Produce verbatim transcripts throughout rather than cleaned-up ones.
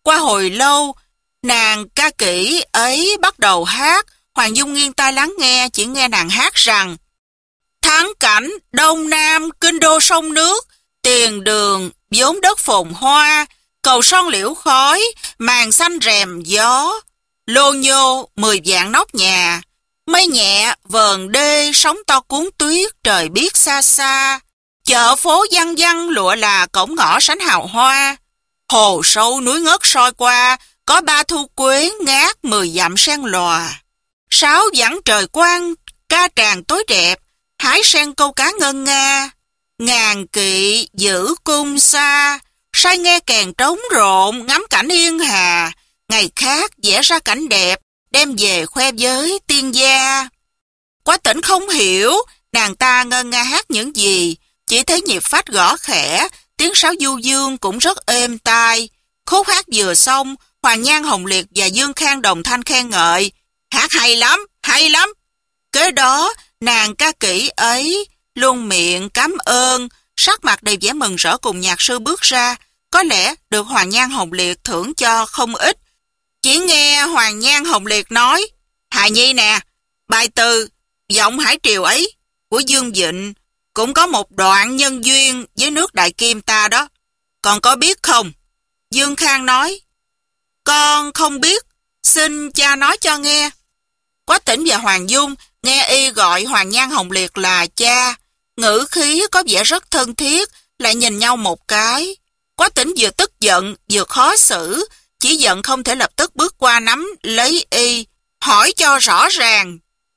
Qua hồi lâu, nàng ca kỹ ấy bắt đầu hát. Hoàng Dung nghiêng tai lắng nghe, chỉ nghe nàng hát rằng: Thắng cảnh Đông Nam kinh đô sông nước, tiền đường vốn đất phồn hoa, cầu son liễu khói, màn xanh rèm gió, lô nhô mười vạn nóc nhà, mây nhẹ vờn đê, sóng to cuốn tuyết, trời biết xa xa, chợ phố văng văng lụa là cổng ngõ sánh hào hoa, hồ sâu núi ngất soi qua, có ba thu quế ngát mười dặm sen lòa, sáo vẳng trời quang, ca tràng tối đẹp, hái sen câu cá ngân nga, ngàn kỵ giữ cung xa, sai nghe kèn trống rộn, ngắm cảnh yên hà, ngày khác vẽ ra cảnh đẹp, đem về khoe với tiên gia. Quá Tỉnh không hiểu nàng ta ngân nga hát những gì, chỉ thấy nhịp phách gõ khẽ, tiếng sáo du dương cũng rất êm tai. Khúc hát vừa xong, Hoàng Nhan Hồng Liệt và Dương Khang đồng thanh khen ngợi: Hát hay lắm, hay lắm. Kế đó, nàng ca kỹ ấy luôn miệng cảm ơn, sắc mặt đầy vẻ mừng rỡ cùng nhạc sư bước ra, có lẽ được Hoàng Nhan Hồng Liệt thưởng cho không ít. Chỉ nghe Hoàng Nhan Hồng Liệt nói: Hà Nhi nè, bài từ Giọng Hải Triều ấy của Dương Vịnh cũng có một đoạn nhân duyên với nước Đại Kim ta đó, con có biết không? Dương Khang nói: Con không biết, xin cha nói cho nghe. Quá Tỉnh và Hoàng Dung nghe y gọi Hoàng Nhan Hồng Liệt là cha, ngữ khí có vẻ rất thân thiết, lại nhìn nhau một cái. Quá Tỉnh vừa tức giận vừa khó xử, chỉ giận không thể lập tức bước qua nắm lấy y, hỏi cho rõ ràng.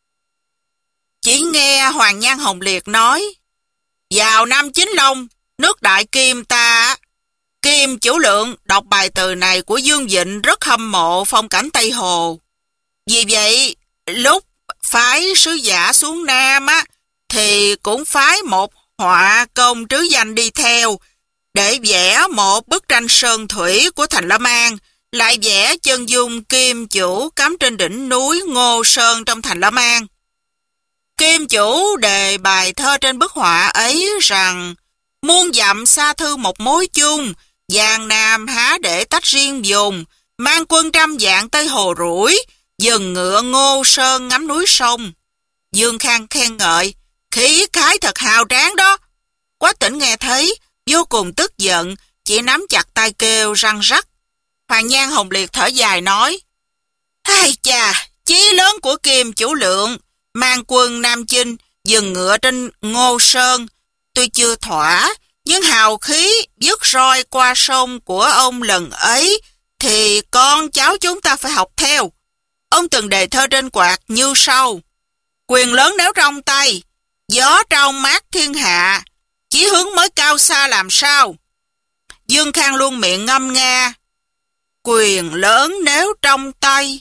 Chỉ nghe Hoàng Nhan Hồng Liệt nói: Vào năm Chính Long, nước Đại Kim ta, Kim Chủ Lượng đọc bài từ này của Dương Vịnh rất hâm mộ phong cảnh Tây Hồ. Vì vậy, lúc phái sứ giả xuống Nam á, thì cũng phái một họa công trứ danh đi theo, để vẽ một bức tranh sơn thủy của thành Lâm An, lại vẽ chân dung Kim Chủ cắm trên đỉnh núi Ngô Sơn trong thành Lâm An. Kim Chủ đề bài thơ trên bức họa ấy rằng: Muôn dặm xa thư một mối chung, Giang Nam há để tách riêng vùng, mang quân trăm vạn Tây Hồ rủi, dừng ngựa Ngô Sơn ngắm núi sông. Dương Khang khen ngợi: Khí khái thật hào tráng đó. Quá Tỉnh nghe thấy vô cùng tức giận, chỉ nắm chặt tay kêu răng rắc. Hoàng Nhan Hồng Liệt thở dài nói: Ai chà, chí lớn của Kim Chủ Lượng, mang quân Nam Chinh, dừng ngựa trên Ngô Sơn, tuy chưa thỏa, nhưng hào khí dứt roi qua sông của ông lần ấy, thì con cháu chúng ta phải học theo. Ông từng đề thơ trên quạt như sau: Quyền lớn nếu trong tay, gió trong mát thiên hạ, chí hướng mới cao xa làm sao. Dương Khang luôn miệng ngâm nga: Quyền lớn nếu trong tay,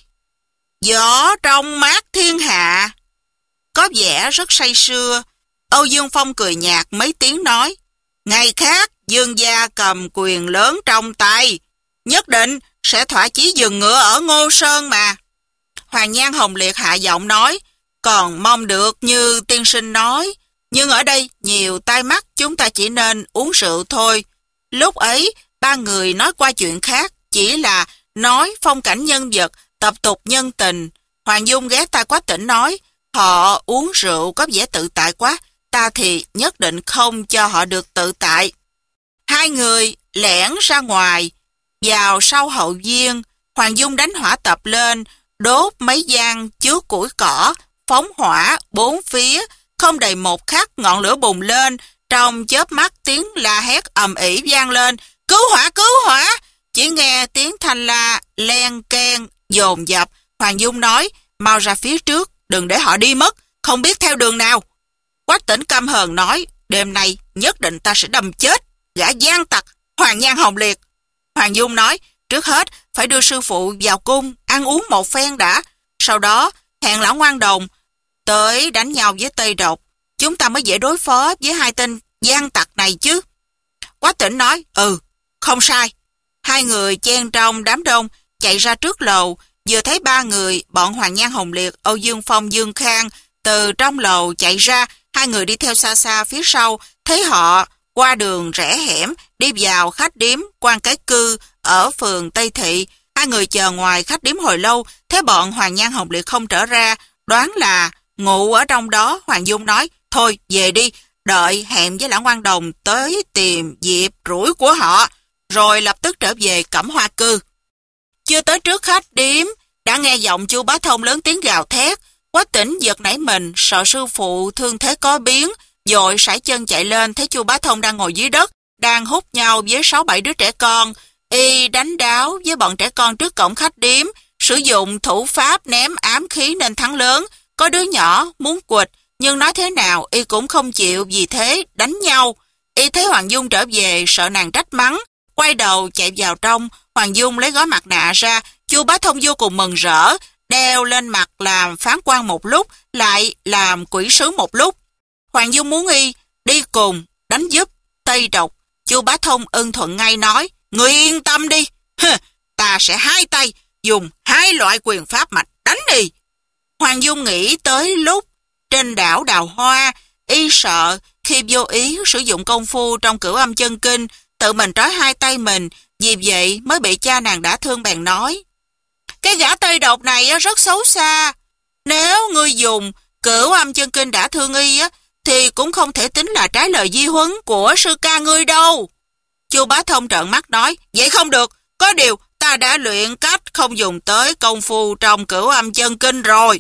gió trong mát thiên hạ. Có vẻ rất say sưa. Âu Dương Phong cười nhạt mấy tiếng nói: Ngày khác Dương gia cầm quyền lớn trong tay, nhất định sẽ thỏa chí dừng ngựa ở Ngô Sơn mà. Hoàng Nhan Hồng Liệt hạ giọng nói: Còn mong được như tiên sinh nói, nhưng ở đây nhiều tai mắt, chúng ta chỉ nên uống rượu thôi. Lúc ấy ba người nói qua chuyện khác, chỉ là nói phong cảnh nhân vật, tập tục nhân tình. Hoàng Dung ghé tai Quá Tỉnh nói: Họ uống rượu có vẻ tự tại quá, ta thì nhất định không cho họ được tự tại. Hai người lẻn ra ngoài, vào sau hậu viên. Hoàng Dung đánh hỏa tập lên, đốt mấy gian chứa củi cỏ, phóng hỏa bốn phía. Không đầy một khắc ngọn lửa bùng lên, trong chớp mắt tiếng la hét ầm ĩ vang lên: Cứu hỏa, cứu hỏa! Chỉ nghe tiếng thanh la len keng dồn dập. Hoàng Dung nói: Mau ra phía trước, đừng để họ đi mất, không biết theo đường nào. Quá Tỉnh căm hờn nói: Đêm nay nhất định ta sẽ đâm chết gã gian tặc Hoàng Nhan Hồng Liệt. Hoàng Dung nói: Trước hết phải đưa sư phụ vào cung ăn uống một phen đã, sau đó hẹn lão ngoan đồng tới đánh nhau với Tây Độc, chúng ta mới dễ đối phó với hai tên gian tặc này chứ. Quá Tỉnh nói: Ừ, không sai. Hai người chen trong đám đông chạy ra trước lầu, vừa thấy ba người bọn Hoàng Nhan Hồng Liệt, Âu Dương Phong, Dương Khang từ trong lầu chạy ra. Hai người đi theo xa xa phía sau, thấy họ qua đường rẽ hẻm, đi vào khách điếm Quan Cái Cư ở phường Tây Thị. Hai người chờ ngoài khách điếm hồi lâu, thấy bọn Hoàng Nhan Hồng Liệt không trở ra, đoán là ngủ ở trong đó. Hoàng Dung nói, thôi về đi, đợi hẹn với Lã Quang Đồng tới tìm dịp rủi của họ, rồi lập tức trở về Cẩm Hoa Cư. Chưa tới trước khách điếm, đã nghe giọng Chu Bá Thông lớn tiếng gào thét. Quách Tĩnh giật nảy mình, sợ sư phụ thương thế có biến, vội sải chân chạy lên, thấy Chu Bá Thông đang ngồi dưới đất, đang hút nhau với sáu bảy đứa trẻ con. Y đánh đáo với bọn trẻ con trước cổng khách điếm, sử dụng thủ pháp ném ám khí nên thắng lớn. Có đứa nhỏ muốn quỵt, nhưng nói thế nào Y cũng không chịu, vì thế đánh nhau. Y thấy Hoàng Dung trở về, sợ nàng trách mắng, quay đầu chạy vào trong. Hoàng Dung lấy gói mặt nạ ra, Chu Bá Thông vô cùng mừng rỡ, đeo lên mặt làm phán quan một lúc, lại làm quỷ sứ một lúc. Hoàng Dung muốn Y đi cùng đánh giúp Tây Độc. Chu Bá Thông ưng thuận ngay, nói, người yên tâm đi, Hừ, ta sẽ hai tay dùng hai loại quyền pháp mà đánh đi. Hoàng Dung nghĩ tới lúc trên đảo Đào Hoa, Y sợ khi vô ý sử dụng công phu trong Cửu Âm Chân Kinh, tự mình trói hai tay mình, vì vậy mới bị cha nàng đã thương, bèn nói, cái gã Tây Độc này rất xấu xa, nếu ngươi dùng Cửu Âm Chân Kinh đã thương Y á, thì cũng không thể tính là trái lời di huấn của sư ca ngươi đâu. Chu Bá Thông trợn mắt nói, vậy không được, có điều ta đã luyện cách không dùng tới công phu trong Cửu Âm Chân Kinh rồi.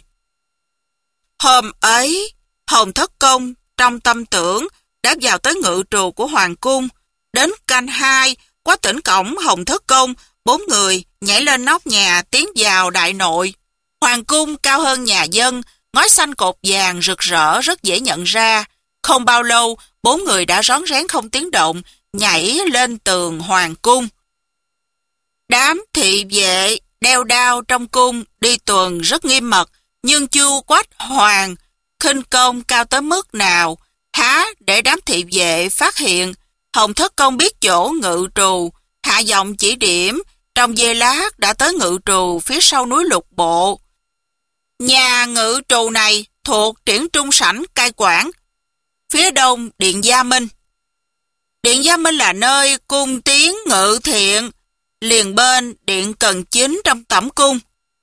Hôm ấy, Hồng Thất Công trong tâm tưởng đã vào tới ngự trù của Hoàng cung. Đến canh hai, Quách Tĩnh cổng Hồng Thất Công, bốn người nhảy lên nóc nhà tiến vào đại nội. Hoàng cung cao hơn nhà dân, ngói xanh cột vàng rực rỡ rất dễ nhận ra. Không bao lâu, bốn người đã rón rén không tiếng động, nhảy lên tường hoàng cung. Đám thị vệ đeo đao trong cung đi tuần rất nghiêm mật, nhưng Chu Quách Hoàng khinh công cao tới mức nào, há để đám thị vệ phát hiện. Hồng Thất Công biết chỗ ngự trù, hạ giọng chỉ điểm, trong giây lát đã tới ngự trù phía sau núi Lục Bộ. Nhà ngự trù này thuộc Triển Trung Sảnh cai quản, phía đông Điện Gia Minh. Điện Gia Minh là nơi cung tiến ngự thiện, liền bên Điện Cần Chính trong tẩm cung.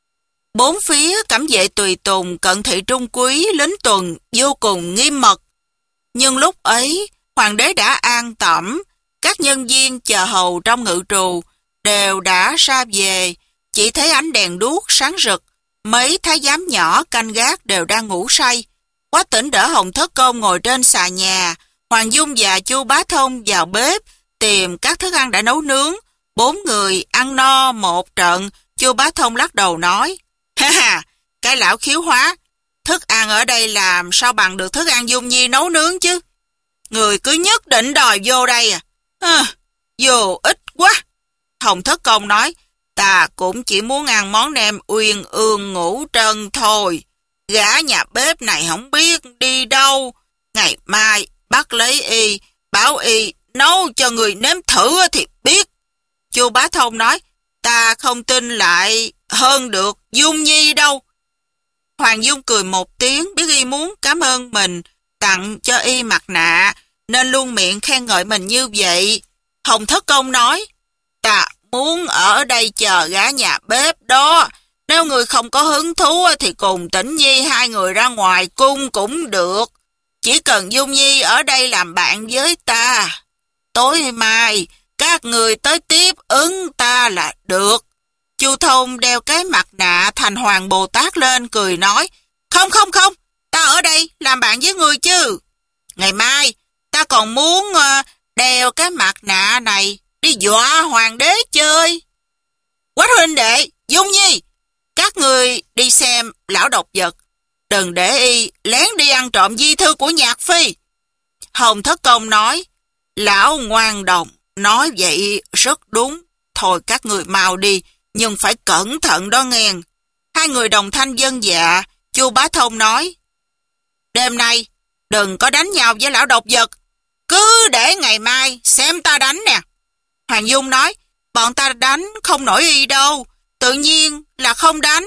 Bốn phía cẩm vệ tùy tùng, cận thị trung quý, lính tuần vô cùng nghiêm mật. Nhưng lúc ấy, hoàng đế đã an tẩm, các nhân viên chờ hầu trong ngự trù đều đã ra về, chỉ thấy ánh đèn đuốc sáng rực, mấy thái giám nhỏ canh gác đều đang ngủ say. Quách Tĩnh đỡ Hồng Thất Công ngồi trên xà nhà, Hoàng Dung và Chu Bá Thông vào bếp tìm các thức ăn đã nấu nướng. Bốn người ăn no một trận. Chu Bá Thông lắc đầu nói, ha ha, cái lão khiếu hóa, thức ăn ở đây làm sao bằng được thức ăn Dung Nhi nấu nướng chứ. Người cứ nhất định đòi vô đây à? À, vô ích quá. Hồng Thất Công nói, ta cũng chỉ muốn ăn món nem uyên ương ngũ trân thôi. Gã nhà bếp này không biết đi đâu. Ngày mai bắt lấy Y, bảo Y nấu cho người nếm thử thì biết. Chu Bá Thông nói, ta không tin lại hơn được Dung Nhi đâu. Hoàng Dung cười một tiếng, biết Y muốn cảm ơn mình tặng cho Y mặt nạ, nên luôn miệng khen ngợi mình như vậy. Hồng Thất Công nói, ta muốn ở đây chờ gã nhà bếp đó. Nếu người không có hứng thú thì cùng Tĩnh Nhi hai người ra ngoài cung cũng được. Chỉ cần Dung Nhi ở đây làm bạn với ta. Tối mai, các người tới tiếp ứng ta là được. Chu Thông đeo cái mặt nạ thành Hoàng Bồ Tát lên, cười nói, không không không, ta ở đây làm bạn với người chứ. Ngày mai, ta còn muốn uh, đeo cái mặt nạ này đi dọa hoàng đế chơi. Quách huynh đệ, Dung Nhi, các người đi xem lão độc vật, đừng để Y lén đi ăn trộm di thư của Nhạc Phi. Hồng Thất Công nói, lão ngoan đồng nói vậy rất đúng. Thôi các người mau đi, nhưng phải cẩn thận đó nghe. Hai người đồng thanh vâng dạ. Chu Bá Thông nói, đêm nay đừng có đánh nhau với lão độc vật, cứ để ngày mai xem ta đánh nè. Hoàng Dung nói, bọn ta đánh không nổi Y đâu, tự nhiên là không đánh.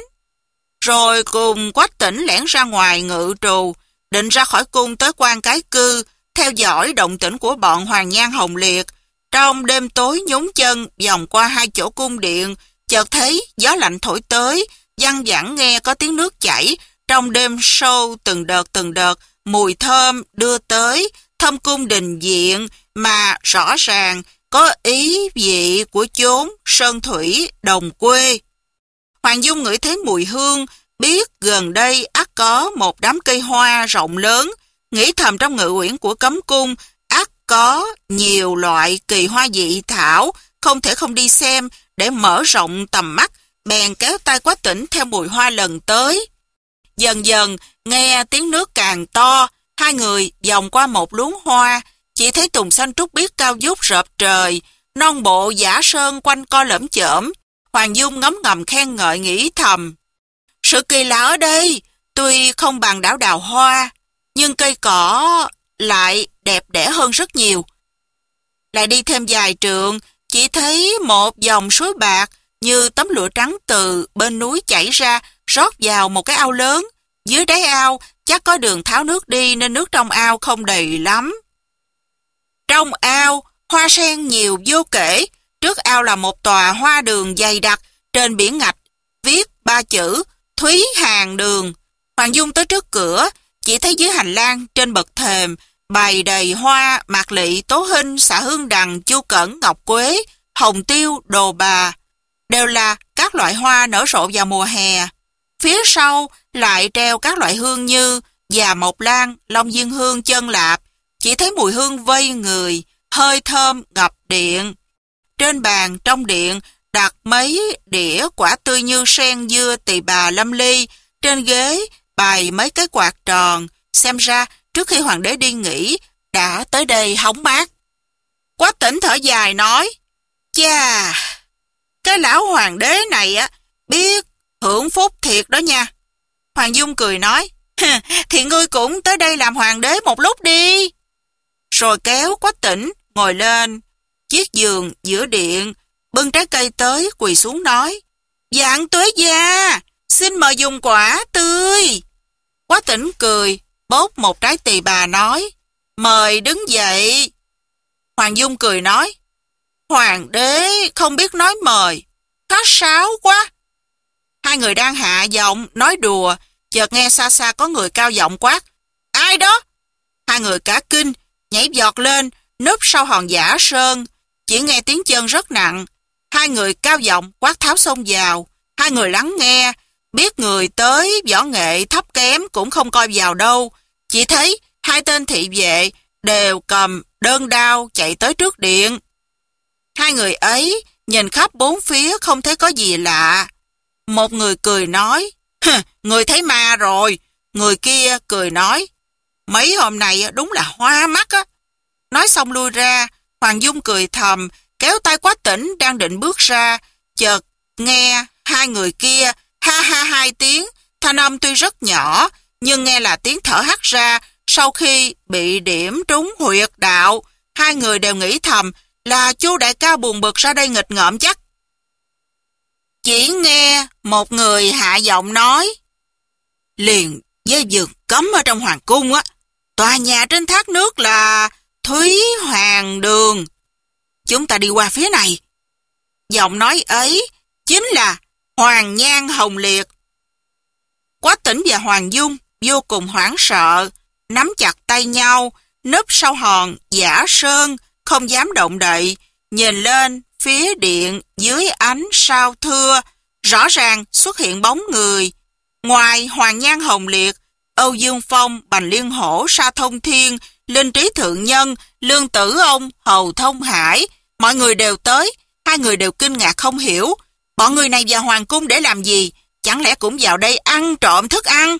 Rồi cùng Quách Tĩnh lẻn ra ngoài ngự trù, định ra khỏi cung tới Quan Cái Cư, theo dõi động tĩnh của bọn Hoàng Nhan Hồng Liệt. Trong đêm tối nhún chân vòng qua hai chỗ cung điện, chợt thấy gió lạnh thổi tới, văng vẳng nghe có tiếng nước chảy. Trong đêm sâu từng đợt từng đợt, mùi thơm đưa tới, thâm cung đình viện mà rõ ràng có ý vị của chốn sơn thủy đồng quê. Hoàng Dung ngửi thấy mùi hương, biết gần đây ắt có một đám cây hoa rộng lớn, nghĩ thầm trong ngự uyển của cấm cung ắt có nhiều loại kỳ hoa dị thảo, không thể không đi xem để mở rộng tầm mắt, bèn kéo tay Quách Tĩnh theo mùi hoa lần tới. Dần dần nghe tiếng nước càng to, hai người vòng qua một luống hoa, chỉ thấy tùng xanh trúc biếc cao vút rợp trời, non bộ giả sơn quanh co lởm chởm. Hoàng Dung ngấm ngầm khen ngợi nghĩ thầm: sự kỳ lạ ở đây, tuy không bằng đảo Đào Hoa, nhưng cây cỏ lại đẹp đẽ hơn rất nhiều. Lại đi thêm vài trượng, chỉ thấy một dòng suối bạc như tấm lụa trắng từ bên núi chảy ra, rót vào một cái ao lớn. Dưới đáy ao chắc có đường tháo nước đi nên nước trong ao không đầy lắm. Trong ao, hoa sen nhiều vô kể. Trước ao là một tòa hoa đường dày đặc, trên biển ngạch viết ba chữ Thúy Hàng Đường. Hoàng Dung tới trước cửa, chỉ thấy dưới hành lang trên bậc thềm bày đầy hoa mạc lị, tố hinh, xạ hương đằng, chu cẩn, ngọc quế, hồng tiêu, đồ bà, đều là các loại hoa nở rộ vào mùa hè. Phía sau lại treo các loại hương như già mộc lan, long diên hương, chân lạp, chỉ thấy mùi hương vây người, hơi thơm ngập điện. Trên bàn trong điện đặt mấy đĩa quả tươi như sen, dưa, tỳ bà, lâm ly, trên ghế bày mấy cái quạt tròn, xem ra trước khi hoàng đế đi nghỉ đã tới đây hóng mát. Quách Tĩnh thở dài nói: chà, cái lão hoàng đế này á biết hưởng phúc thiệt đó nha. Hoàng Dung cười nói: thì ngươi cũng tới đây làm hoàng đế một lúc đi. Rồi kéo Quách Tĩnh ngồi lên chiếc giường giữa điện, bưng trái cây tới quỳ xuống nói: Vạn tuế gia, xin mời dùng quả tươi. Quách Tĩnh cười, bốc một trái tỳ bà nói: mời đứng dậy. Hoàng Dung cười nói: hoàng đế không biết nói mời, khách sáo quá. Hai người đang hạ giọng nói đùa, chợt nghe xa xa có người cao giọng quát: ai đó? Hai người cả kinh, nhảy vọt lên, núp sau hòn giả sơn. Chỉ nghe tiếng chân rất nặng. Hai người cao giọng quát tháo xông vào. Hai người lắng nghe, biết người tới võ nghệ thấp kém cũng không coi vào đâu. Chỉ thấy hai tên thị vệ đều cầm đơn đao chạy tới trước điện. Hai người ấy nhìn khắp bốn phía không thấy có gì lạ. Một người cười nói: người thấy ma rồi. Người kia cười nói: mấy hôm nay đúng là hoa mắt á. Nói xong lui ra. Hoàng Dung cười thầm, kéo tay Quách Tĩnh đang định bước ra, chợt nghe hai người kia ha ha hai tiếng, thanh âm tuy rất nhỏ, nhưng nghe là tiếng thở hắt ra sau khi bị điểm trúng huyệt đạo. Hai người đều nghĩ thầm là Chu đại ca buồn bực ra đây nghịch ngợm chắc. Chỉ nghe một người hạ giọng nói: liền với vườn cấm ở trong hoàng cung á, tòa nhà trên thác nước là Thúy Hàng Đường. Chúng ta đi qua phía này. Giọng nói ấy chính là Hoàng Nhan Hồng Liệt. Quách Tĩnh và Hoàng Dung vô cùng hoảng sợ, nắm chặt tay nhau, núp sau hòn giả sơn, không dám động đậy, nhìn lên phía điện dưới ánh sao thưa, rõ ràng xuất hiện bóng người. Ngoài Hoàng Nhan Hồng Liệt, Âu Dương Phong, Bành Liên Hổ, Sa Thông Thiên, Linh Trí Thượng Nhân, Lương Tử Ông, Hầu Thông Hải, mọi người đều tới. Hai người đều kinh ngạc không hiểu, bọn người này vào hoàng cung để làm gì? Chẳng lẽ cũng vào đây ăn trộm thức ăn?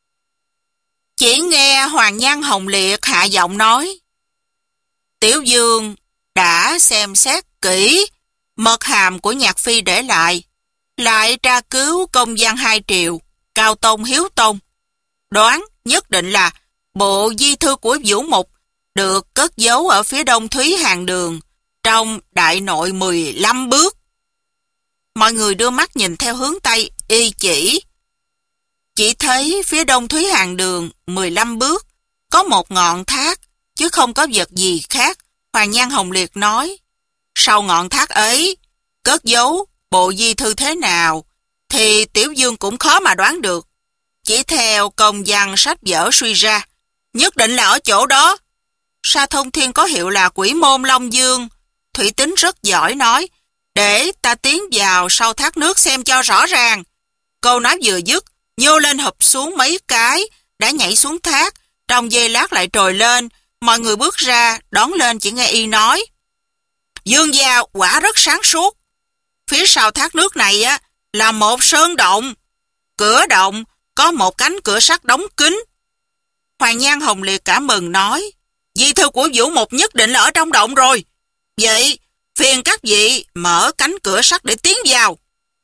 Chỉ nghe Hoàng Nhan Hồng Liệt hạ giọng nói: Tiểu Dương đã xem xét kỹ mật hàm của Nhạc Phi để lại, lại tra cứu công văn hai triều, Cao Tông, Hiếu Tông, đoán nhất định là bộ di thư của Vũ Mục được cất giấu ở phía đông Thúy Hàng Đường, trong đại nội mười lăm bước. Mọi người đưa mắt nhìn theo hướng Tây y chỉ. Chỉ thấy phía đông Thúy Hàng Đường mười lăm bước có một ngọn thác chứ không có vật gì khác. Hoàng Nhan Hồng Liệt nói, sau ngọn thác ấy, cất giấu bộ di thư thế nào, thì Tiểu Dương cũng khó mà đoán được. Chỉ theo công văn sách vở suy ra, nhất định là ở chỗ đó. Sa Thông Thiên có hiệu là Quỷ Môn Long Dương. Thủy Tính rất giỏi nói, để ta tiến vào sau thác nước xem cho rõ ràng. Câu nói vừa dứt, nhô lên hụp xuống mấy cái, đã nhảy xuống thác, trong giây lát lại trồi lên. Mọi người bước ra, đón lên chỉ nghe y nói, Dương gia quả rất sáng suốt. Phía sau thác nước này á là một sơn động. Cửa động có một cánh cửa sắt đóng kín. Hoàng Nhan Hồng Liệt cả mừng nói, di thư của Vũ Mục nhất định là ở trong động rồi. Vậy, phiền các vị mở cánh cửa sắt để tiến vào.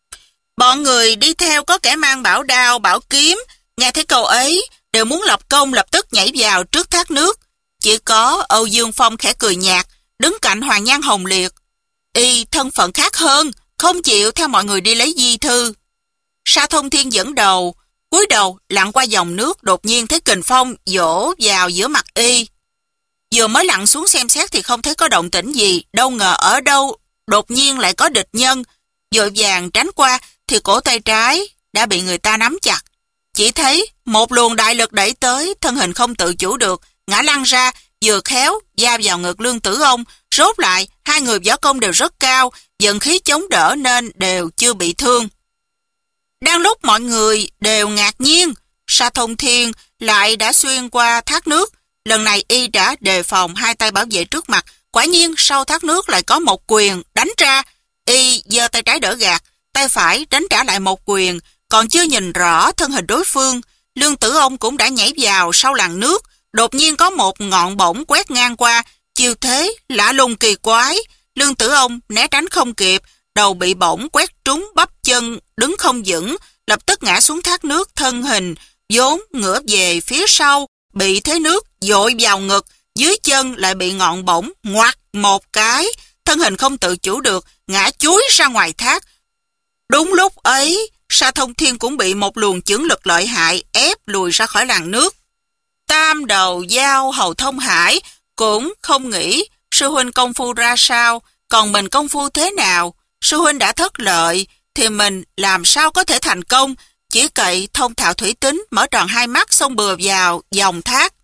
Bọn người đi theo có kẻ mang bảo đao, bảo kiếm, nghe thấy câu ấy, đều muốn lập công lập tức nhảy vào trước thác nước. Chỉ có Âu Dương Phong khẽ cười nhạt, đứng cạnh Hoàng Nhan Hồng Liệt. Y thân phận khác hơn, không chịu theo mọi người đi lấy di thư. Sa Thông Thiên dẫn đầu, cúi đầu lặn qua dòng nước, đột nhiên thấy kình phong vỗ vào giữa mặt y. Vừa mới lặn xuống xem xét thì không thấy có động tĩnh gì, đâu ngờ ở đâu đột nhiên lại có địch nhân. Vội vàng tránh qua thì cổ tay trái đã bị người ta nắm chặt. Chỉ thấy một luồng đại lực đẩy tới, thân hình không tự chủ được, ngã lăn ra, vừa khéo va vào ngực Lương Tử Ông. Rốt lại, hai người võ công đều rất cao, vận khí chống đỡ nên đều chưa bị thương. Đang lúc mọi người đều ngạc nhiên, Sa Thông Thiên lại đã xuyên qua thác nước. Lần này y đã đề phòng, hai tay bảo vệ trước mặt. Quả nhiên sau thác nước lại có một quyền đánh ra. Y giơ tay trái đỡ gạt, tay phải đánh trả lại một quyền. Còn chưa nhìn rõ thân hình đối phương, Lương Tử Ông cũng đã nhảy vào sau làn nước. Đột nhiên có một ngọn bổng quét ngang qua, chiêu thế lạ lùng kỳ quái. Lương Tử Ông né tránh không kịp, đầu bị bổng quét trúng bắp chân, đứng không vững, lập tức ngã xuống thác nước. Thân hình vốn ngửa về phía sau, bị thế nước dội vào ngực, dưới chân lại bị ngọn bổng ngoặt một cái, thân hình không tự chủ được, ngã chúi ra ngoài thác. Đúng lúc ấy, Sa Thông Thiên cũng bị một luồng chưởng lực lợi hại ép lùi ra khỏi làn nước. Tam đầu giao Hầu Thông Hải cũng không nghĩ sư huynh công phu ra sao, còn mình công phu thế nào. Sư huynh đã thất lợi thì mình làm sao có thể thành công. Chỉ cậy thông thạo Thủy Tính mở tròn hai mắt xông bừa vào dòng thác.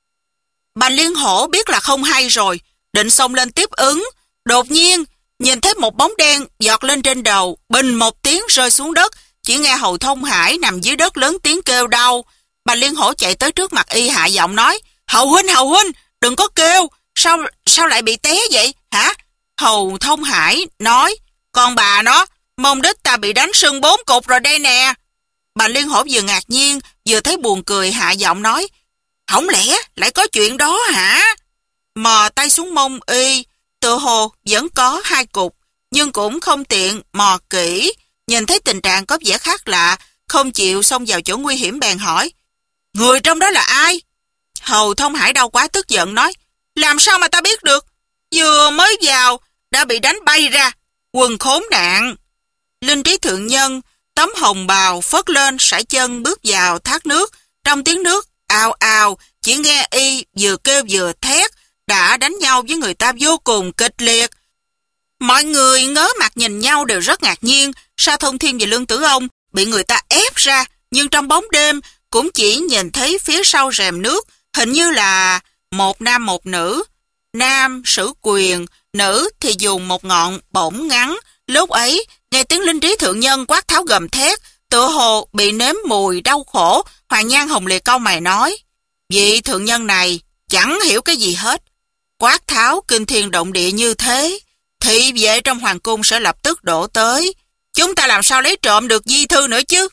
Bành Liên Hổ biết là không hay rồi, định xông lên tiếp ứng. Đột nhiên nhìn thấy một bóng đen giọt lên trên đầu, bình một tiếng rơi xuống đất. Chỉ nghe Hầu Thông Hải nằm dưới đất lớn tiếng kêu đau. Bành Liên Hổ chạy tới trước mặt y, hạ giọng nói, Hầu huynh, Hầu huynh, đừng có kêu, sao sao lại bị té vậy hả? Hầu Thông Hải nói, con bà nó, mông đít ta bị đánh sưng bốn cục rồi đây nè. Bành Liên Hổ vừa ngạc nhiên vừa thấy buồn cười, hạ giọng nói, không lẽ lại có chuyện đó hả? Mò tay xuống mông y, tự hồ vẫn có hai cục, nhưng cũng không tiện mò kỹ. Nhìn thấy tình trạng có vẻ khác lạ, không chịu xông vào chỗ nguy hiểm, bèn hỏi, người trong đó là ai? Hầu Thông Hải đau quá tức giận nói, làm sao mà ta biết được, vừa mới vào đã bị đánh bay ra, quần khốn nạn. Linh Trí Thượng Nhân tấm hồng bào phất lên, sải chân bước vào thác nước. Trong tiếng nước ào ào, chỉ nghe y vừa kêu vừa thét, đã đánh nhau với người ta vô cùng kịch liệt. Mọi người ngớ mặt nhìn nhau đều rất ngạc nhiên. Sa Thông Thiên và Lương Tử Ông bị người ta ép ra, nhưng trong bóng đêm cũng chỉ nhìn thấy phía sau rèm nước, hình như là một nam một nữ. Nam sử quyền, nữ thì dùng một ngọn bổng ngắn. Lúc ấy nghe tiếng Linh Trí Thượng Nhân quát tháo gầm thét, tựa hồ bị nếm mùi đau khổ. Hoàng Nhan Hồng Liệt cau mày nói, vị thượng nhân này chẳng hiểu cái gì hết. Quát tháo kinh thiên động địa như thế, thị vệ trong hoàng cung sẽ lập tức đổ tới. Chúng ta làm sao lấy trộm được di thư nữa chứ?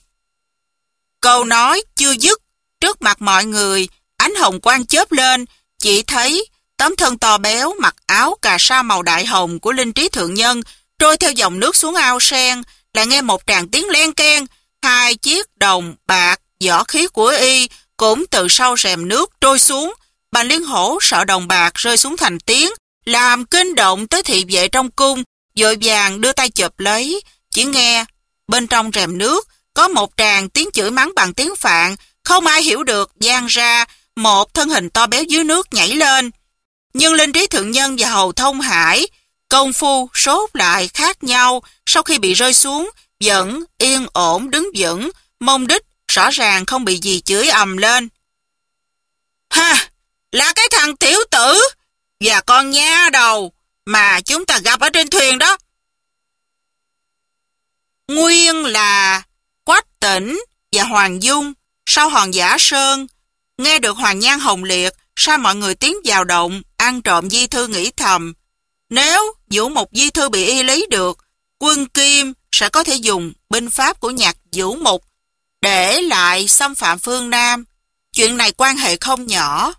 Câu nói chưa dứt, trước mặt mọi người, ánh hồng quang chớp lên, chỉ thấy tấm thân to béo mặc áo cà sa màu đại hồng của Linh Trí Thượng Nhân trôi theo dòng nước xuống ao sen. Lại nghe một tràng tiếng len keng, hai chiếc đồng bạc võ khí của y cũng từ sau rèm nước trôi xuống. Bành Liên Hổ sợ đồng bạc rơi xuống thành tiếng, làm kinh động tới thị vệ trong cung, vội vàng đưa tay chụp lấy. Chỉ nghe bên trong rèm nước có một tràng tiếng chửi mắng bằng tiếng Phạn, không ai hiểu được, vang ra. Một thân hình to béo dưới nước nhảy lên, Nhưng Linh Trí Thượng Nhân và Hầu Thông Hải, công phu sốt lại khác nhau, sau khi bị rơi xuống, vẫn yên ổn đứng vững, mông đích rõ ràng không bị gì chửi ầm lên. Ha! Là cái thằng tiểu tử và con nha đầu mà chúng ta gặp ở trên thuyền đó. Nguyên là Quách Tĩnh và Hoàng Dung sau hòn Giả Sơn. Nghe được Hoàng Nhan Hồng Liệt, sao mọi người tiến vào động, ăn trộm di thư nghĩ thầm. Nếu Vũ Mục di thư bị y lý được, Quân Kim sẽ có thể dùng binh pháp của Nhạc Vũ Mục để lại xâm phạm phương Nam. Chuyện này quan hệ không nhỏ.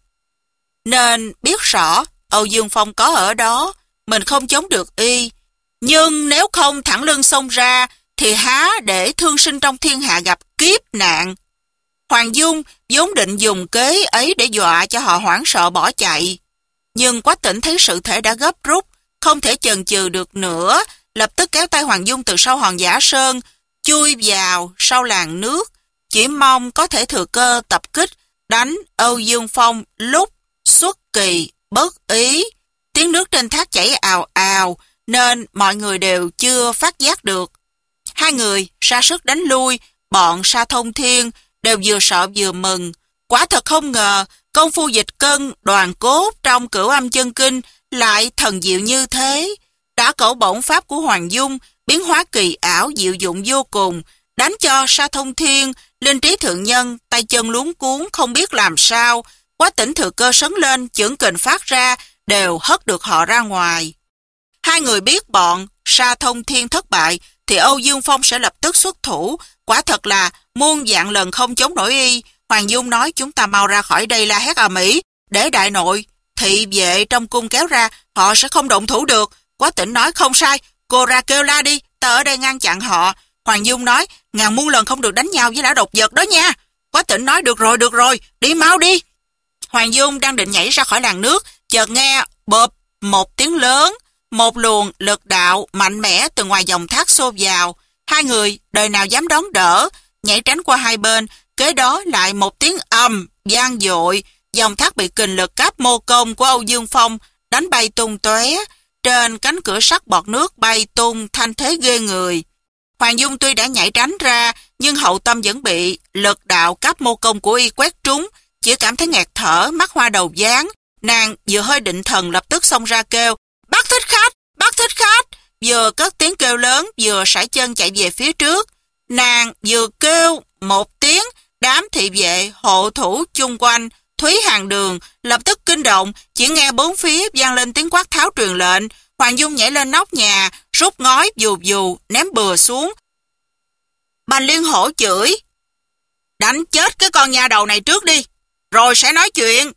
Nên biết rõ Âu Dương Phong có ở đó, mình không chống được y. Nhưng nếu không thẳng lưng xông ra, thì há để thương sinh trong thiên hạ gặp kiếp nạn. Hoàng Dung vốn định dùng kế ấy để dọa cho họ hoảng sợ bỏ chạy. Nhưng Quách Tĩnh thấy sự thể đã gấp rút, không thể chần chừ được nữa, lập tức kéo tay Hoàng Dung từ sau hòn Giả Sơn, chui vào sau làn nước, chỉ mong có thể thừa cơ tập kích, đánh Âu Dương Phong lúc xuất kỳ bất ý. Tiếng nước trên thác chảy ào ào, nên mọi người đều chưa phát giác được. Hai người ra sức đánh lui, bọn Sa Thông Thiên đều vừa sợ vừa mừng. Quả thật không ngờ, công phu dịch cân đoàn cốt trong Cửu Âm Chân Kinh lại thần diệu như thế. Đã cẩu bổng pháp của Hoàng Dung, biến hóa kỳ ảo diệu dụng vô cùng, đánh cho Sa Thông Thiên, Linh Trí Thượng Nhân tay chân luống cuống không biết làm sao. Quách Tĩnh thừa cơ sấn lên, chưởng kình phát ra, đều hất được họ ra ngoài. Hai người biết bọn Sa Thông Thiên thất bại, thì Âu Dương Phong sẽ lập tức xuất thủ. Quả thật là muôn vạn lần không chống nổi y. Hoàng Dung nói chúng ta mau ra khỏi đây la hét ầm ĩ, để đại nội thị vệ trong cung kéo ra, họ sẽ không động thủ được. Quách Tĩnh nói không sai, cô ra kêu la đi, ta ở đây ngăn chặn họ. Hoàng Dung nói ngàn muôn lần không được đánh nhau với lão độc vật đó nha. Quách Tĩnh nói được rồi, được rồi, đi mau đi. Hoàng Dung đang định nhảy ra khỏi làn nước, chợt nghe bộp một tiếng lớn, một luồng lực đạo mạnh mẽ từ ngoài dòng thác xô vào. Hai người đời nào dám đón đỡ, nhảy tránh qua hai bên, kế đó lại một tiếng ầm vang dội, dòng thác bị kình lực cáp mô công của Âu Dương Phong đánh bay tung tóe. Trên cánh cửa sắt bọt nước bay tung thanh thế ghê người. Hoàng Dung tuy đã nhảy tránh ra, nhưng hậu tâm vẫn bị lực đạo cáp mô công của y quét trúng, chỉ cảm thấy nghẹt thở, mắt hoa đầu váng. Nàng vừa hơi định thần lập tức xông ra kêu, bắt thích khách, bắt thích khách. Vừa cất tiếng kêu lớn, vừa sải chân chạy về phía trước. Nàng vừa kêu một tiếng, đám thị vệ hộ thủ chung quanh Thúy Hàng Đường lập tức kinh động, chỉ nghe bốn phía vang lên tiếng quát tháo truyền lệnh. Hoàng Dung nhảy lên nóc nhà, rút ngói dù dù ném bừa xuống. Bành Liên Hổ chửi, đánh chết cái con nha đầu này trước đi, rồi sẽ nói chuyện.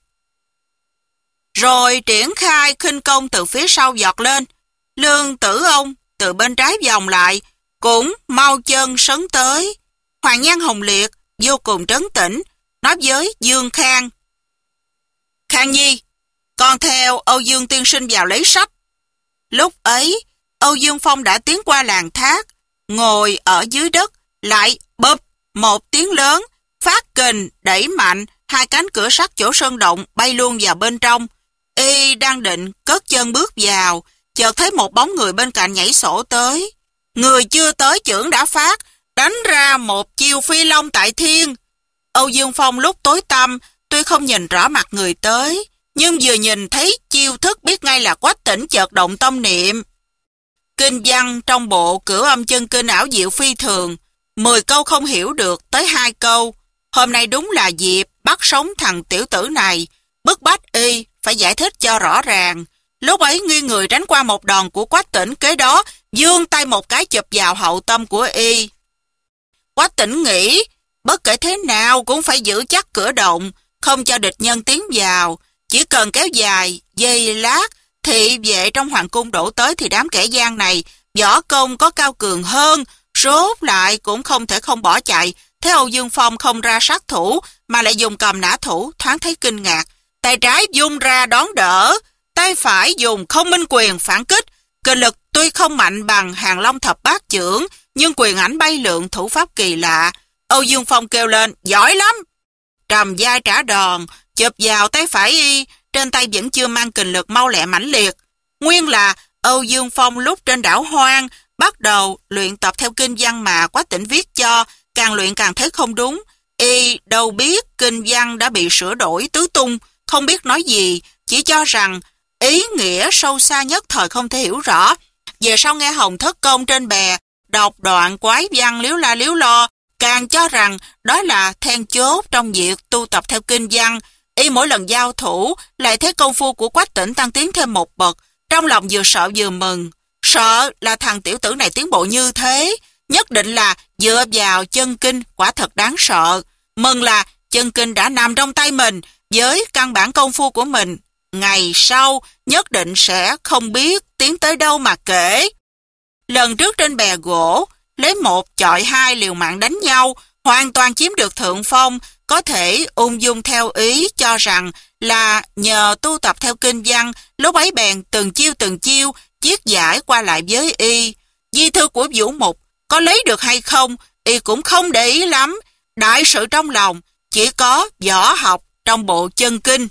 Rồi triển khai khinh công từ phía sau giọt lên. Lương Tử Ông từ bên trái vòng lại, cũng mau chân sấn tới. Hoàng Nhan Hồng Liệt vô cùng trấn tĩnh, nói với Dương Khang, Khang Nhi, con theo Âu Dương tiên sinh vào lấy sách. Lúc ấy, Âu Dương Phong đã tiến qua làng thác, ngồi ở dưới đất, lại bụp một tiếng lớn, phát kình đẩy mạnh, hai cánh cửa sắt chỗ sơn động bay luôn vào bên trong. Y đang định cất chân bước vào, chợt thấy một bóng người bên cạnh nhảy sổ tới. Người chưa tới chưởng đã phát, đánh ra một chiêu phi long tại thiên. Âu Dương Phong lúc tối tăm, tuy không nhìn rõ mặt người tới, nhưng vừa nhìn thấy chiêu thức biết ngay là Quách Tĩnh chợt động tâm niệm. Kinh văn trong bộ Cửu Âm Chân Kinh ảo diệu phi thường, mười câu không hiểu được tới hai câu. Hôm nay đúng là dịp bắt sống thằng tiểu tử này, bức bách y phải giải thích cho rõ ràng. Lúc ấy nghiêng người tránh qua một đòn của Quách Tĩnh, kế đó giương tay một cái chụp vào hậu tâm của y. Quách Tĩnh nghĩ bất kể thế nào cũng phải giữ chắc cửa động, không cho địch nhân tiến vào. Chỉ cần kéo dài giây lát, thị vệ trong hoàng cung đổ tới thì đám kẻ gian này võ công có cao cường hơn, rốt lại cũng không thể không bỏ chạy. Thế Âu Dương Phong không ra sát thủ mà lại dùng cầm nã thủ, thoáng thấy kinh ngạc. Tay trái vung ra đón đỡ, tay phải dùng không minh quyền phản kích. Kình lực tuy không mạnh bằng Hàng Long thập bát chưởng, nhưng quyền ảnh bay lượn, thủ pháp kỳ lạ. Âu Dương Phong kêu lên, giỏi lắm. Trầm vai trả đòn, chụp vào tay phải y, trên tay vẫn chưa mang kình lực mau lẹ mãnh liệt. Nguyên là Âu Dương Phong lúc trên đảo Hoang bắt đầu luyện tập theo kinh văn mà Quách Tĩnh viết cho, càng luyện càng thấy không đúng. Y đâu biết kinh văn đã bị sửa đổi tứ tung, không biết nói gì, chỉ cho rằng ý nghĩa sâu xa nhất thời không thể hiểu rõ. Về sau nghe Hồng Thất Công trên bè đọc đoạn quái văn liếu la liếu lo, càng cho rằng đó là then chốt trong việc tu tập theo kinh văn. Y mỗi lần giao thủ lại thấy công phu của Quách Tĩnh tăng tiến thêm một bậc, trong lòng vừa sợ vừa mừng. Sợ là thằng tiểu tử này tiến bộ như thế, nhất định là dựa vào chân kinh, quả thật đáng sợ. Mừng là chân kinh đã nằm trong tay mình, với căn bản công phu của mình, ngày sau nhất định sẽ không biết tiến tới đâu mà kể. Lần trước trên bè gỗ, lấy một chọi hai liều mạng đánh nhau, hoàn toàn chiếm được thượng phong, có thể ung dung theo ý cho rằng là nhờ tu tập theo kinh văn, lúc ấy bèn từng chiêu từng chiêu, chiết giải qua lại với y. Di thư của Vũ Mục có lấy được hay không, y cũng không để ý lắm. Đại sự trong lòng chỉ có võ học trong bộ chân kinh.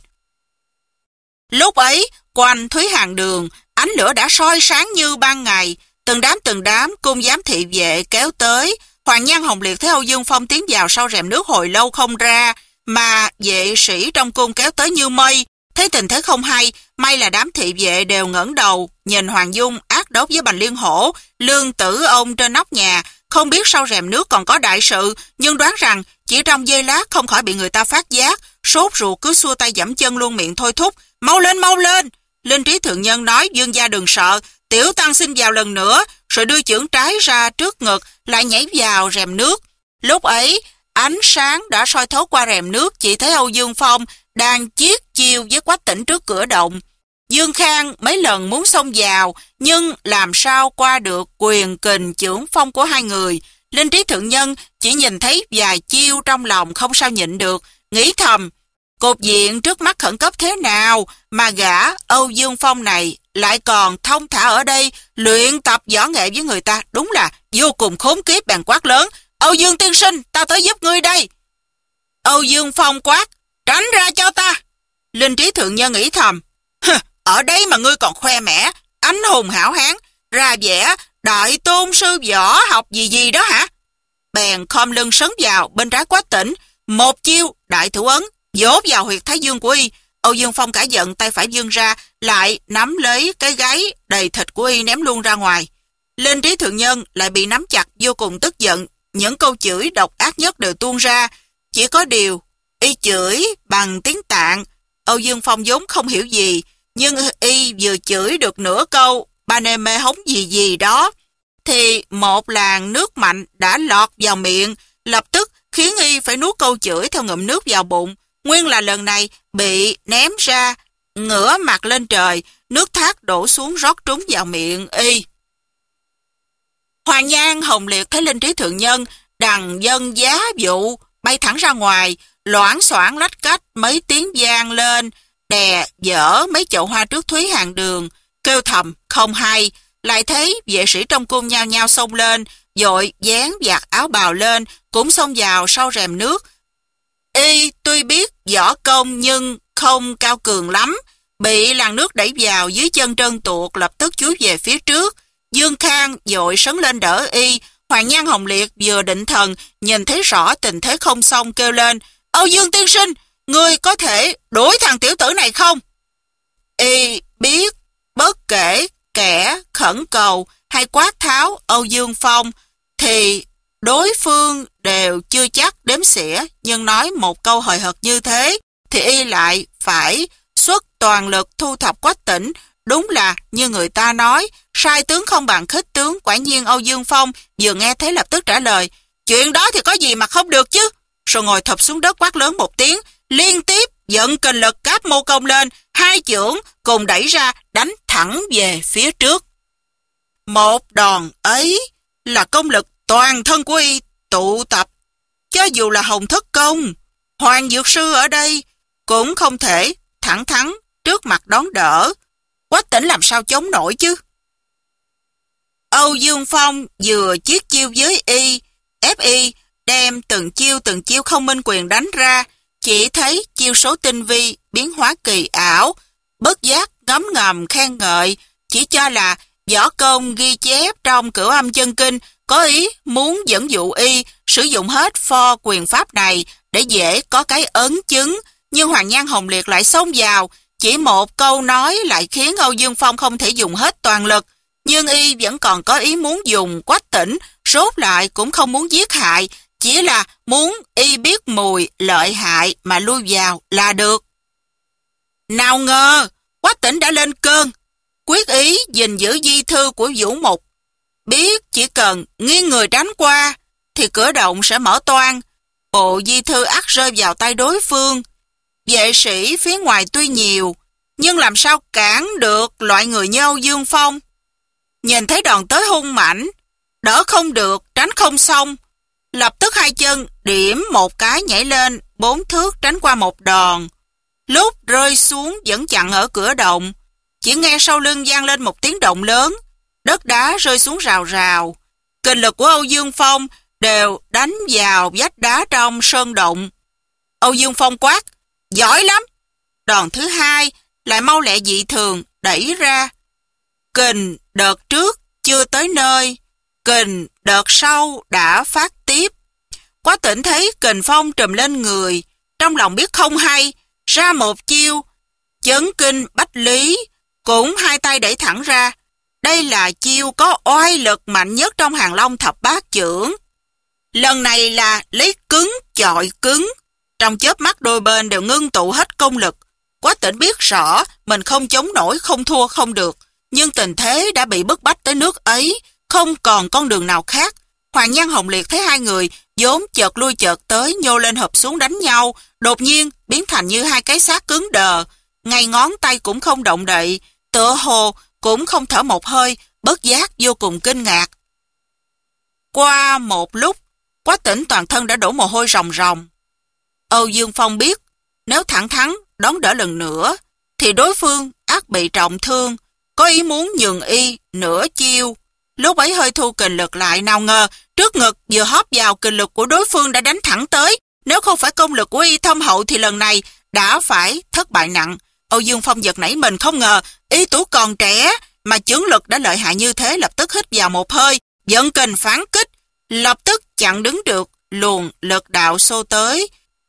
Lúc ấy, quanh Thúy Hàng Đường, ánh lửa đã soi sáng như ban ngày, từng đám từng đám cung giám thị vệ kéo tới. Hoàng Nhan Hồng Liệt thấy Âu Dương Phong tiến vào sau rèm nước hồi lâu không ra, mà vệ sĩ trong cung kéo tới như mây. Thấy tình thế không hay, may là đám thị vệ đều ngẩng đầu, nhìn Hoàng Dung ác đấu với Bành Liên Hổ, Lương Tử Ông trên nóc nhà, không biết sau rèm nước còn có đại sự, nhưng đoán rằng chỉ trong giây lát không khỏi bị người ta phát giác, sốt ruột cứ xua tay giẫm chân luôn miệng thôi thúc, mau lên mau lên. Linh Trí Thượng Nhân nói, Dương gia đừng sợ, tiểu tăng xin vào lần nữa, rồi đưa chưởng trái ra trước ngực, lại nhảy vào rèm nước. Lúc ấy, ánh sáng đã soi thấu qua rèm nước, chỉ thấy Âu Dương Phong đang chiết chiêu với Quách Tĩnh trước cửa động. Dương Khang mấy lần muốn xông vào, nhưng làm sao qua được quyền kình chưởng phong của hai người. Linh Trí Thượng Nhân chỉ nhìn thấy vài chiêu trong lòng không sao nhịn được, nghĩ thầm, cục diện trước mắt khẩn cấp thế nào mà gã Âu Dương Phong này lại còn thông thả ở đây luyện tập võ nghệ với người ta, đúng là vô cùng khốn kiếp. Bèn quát lớn, Âu Dương tiên sinh, ta tới giúp ngươi đây. Âu Dương Phong quát, tránh ra cho ta. Linh Trí Thượng Nhân nghĩ thầm, ở đây mà ngươi còn khoe mẽ, anh hùng hảo hán, ra vẻ đại tôn sư võ học gì gì đó hả? Bèn khom lưng sấn vào bên trái Quách Tĩnh, một chiêu đại thủ ấn vỗ vào huyệt thái dương của y. Âu Dương Phong cả giận, tay phải vươn ra, lại nắm lấy cái gáy đầy thịt của y ném luôn ra ngoài. Linh Trí Thượng Nhân lại bị nắm chặt, vô cùng tức giận, những câu chửi độc ác nhất đều tuôn ra. Chỉ có điều y chửi bằng tiếng Tạng. Âu Dương Phong vốn không hiểu gì, nhưng y vừa chửi được nửa câu ba nê mê hống gì gì đó, thì một làn nước mạnh đã lọt vào miệng, lập tức khiến y phải nuốt câu chửi theo ngụm nước vào bụng. Nguyên là lần này bị ném ra, ngửa mặt lên trời, nước thác đổ xuống rót trúng vào miệng y. Hoàng Nhan Hồng Liệt thấy Linh Trí Thượng Nhân đằng dân giá vụ bay thẳng ra ngoài, loảng xoảng lách cách mấy tiếng vang lên, đè dở mấy chậu hoa trước Thúy Hàng Đường, kêu thầm không hay. Lại thấy vệ sĩ trong cung nhao nhao xông lên, vội dán vạt áo bào lên, cũng xông vào sau rèm nước. Y tuy biết võ công nhưng không cao cường lắm, bị làn nước đẩy vào dưới chân trơn tuột, lập tức chúi về phía trước. Dương Khang vội sấn lên đỡ y. Hoàng Nhan Hồng Liệt vừa định thần, nhìn thấy rõ tình thế không xong, kêu lên, Âu Dương tiên sinh, ngươi có thể đuổi thằng tiểu tử này không? Y biết bất kể kẻ khẩn cầu hay quát tháo Âu Dương Phong thì đối phương đều chưa chắc đếm xỉa, nhưng nói một câu hời hợt như thế thì y lại phải xuất toàn lực thu thập Quách Tĩnh. Đúng là như người ta nói, sai tướng không bằng khích tướng. Quả nhiên Âu Dương Phong vừa nghe thấy lập tức trả lời, chuyện đó thì có gì mà không được chứ. Rồi ngồi thụp xuống đất quát lớn một tiếng, liên tiếp dẫn kình lực cáp mô công lên, hai chưởng cùng đẩy ra đánh thẳng về phía trước. Một đòn ấy là công lực toàn thân của y tụ tập, cho dù là Hồng Thất Công, Hoàng Dược Sư ở đây cũng không thể thẳng thắn trước mặt đón đỡ. Quách Tĩnh làm sao chống nổi chứ? Âu Dương Phong vừa chiết chiêu với y, ép y đem từng chiêu từng chiêu không minh quyền đánh ra, chỉ thấy chiêu số tinh vi, biến hóa kỳ ảo, bất giác ngấm ngầm khen ngợi, chỉ cho là võ công ghi chép trong Cửu Âm Chân Kinh có ý muốn dẫn dụ y sử dụng hết pho quyền pháp này để dễ có cái ấn chứng, nhưng Hoàng Nhan Hồng Liệt lại xông vào, chỉ một câu nói lại khiến Âu Dương Phong không thể dùng hết toàn lực, nhưng y vẫn còn có ý muốn dùng Quách Tĩnh, rốt lại cũng không muốn giết hại, chỉ là muốn y biết mùi lợi hại mà lui vào là được. Nào ngờ, Quách Tĩnh đã lên cơn, quyết ý gìn giữ di thư của Vũ Mục. Biết chỉ cần nghiêng người tránh qua, thì cửa động sẽ mở toang, bộ di thư ắt rơi vào tay đối phương. Vệ sĩ phía ngoài tuy nhiều, nhưng làm sao cản được loại người như Âu Dương Phong. Nhìn thấy đòn tới hung mãnh, đỡ không được, tránh không xong, lập tức hai chân điểm một cái nhảy lên bốn thước tránh qua một đòn. Lúc rơi xuống vẫn chặn ở cửa động, chỉ nghe sau lưng vang lên một tiếng động lớn, đất đá rơi xuống rào rào. Kình lực của Âu Dương Phong đều đánh vào vách đá trong sơn động. Âu Dương Phong quát, giỏi lắm. Đòn thứ hai lại mau lẹ dị thường đẩy ra. Kình đợt trước chưa tới nơi, kình đợt sau đã phát tiếp. Quách Tĩnh thấy kình phong trùm lên người, trong lòng biết không hay, ra một chiêu chấn kinh bách lý, cũng hai tay đẩy thẳng ra. Đây là chiêu có oai lực mạnh nhất trong Hàng Long thập bát chưởng. Lần này là lấy cứng chọi cứng, trong chớp mắt đôi bên đều ngưng tụ hết công lực. Quách Tĩnh biết rõ mình không chống nổi, không thua không được, nhưng tình thế đã bị bức bách tới nước ấy, không còn con đường nào khác. Hoàng Nhan Hồng Liệt thấy hai người vốn chợt lui chợt tới, nhô lên hợp xuống đánh nhau, đột nhiên biến thành như hai cái xác cứng đờ, ngay ngón tay cũng không động đậy, tựa hồ cũng không thở một hơi, bất giác vô cùng kinh ngạc. Qua một lúc, Quách Tĩnh toàn thân đã đổ mồ hôi ròng ròng. Âu Dương Phong biết, nếu thẳng thắn đón đỡ lần nữa, thì đối phương ắt bị trọng thương, có ý muốn nhường y nửa chiêu. Lúc ấy hơi thu kình lực lại, nào ngờ trước ngực vừa hóp vào kình lực của đối phương đã đánh thẳng tới. Nếu không phải công lực của y thâm hậu thì lần này đã phải thất bại nặng. Âu Dương Phong giật nảy mình, không ngờ y tuổi còn trẻ mà chưởng lực đã lợi hại như thế, lập tức hít vào một hơi, vận kình phản kích, lập tức chặn đứng được luồng lực đạo xô tới.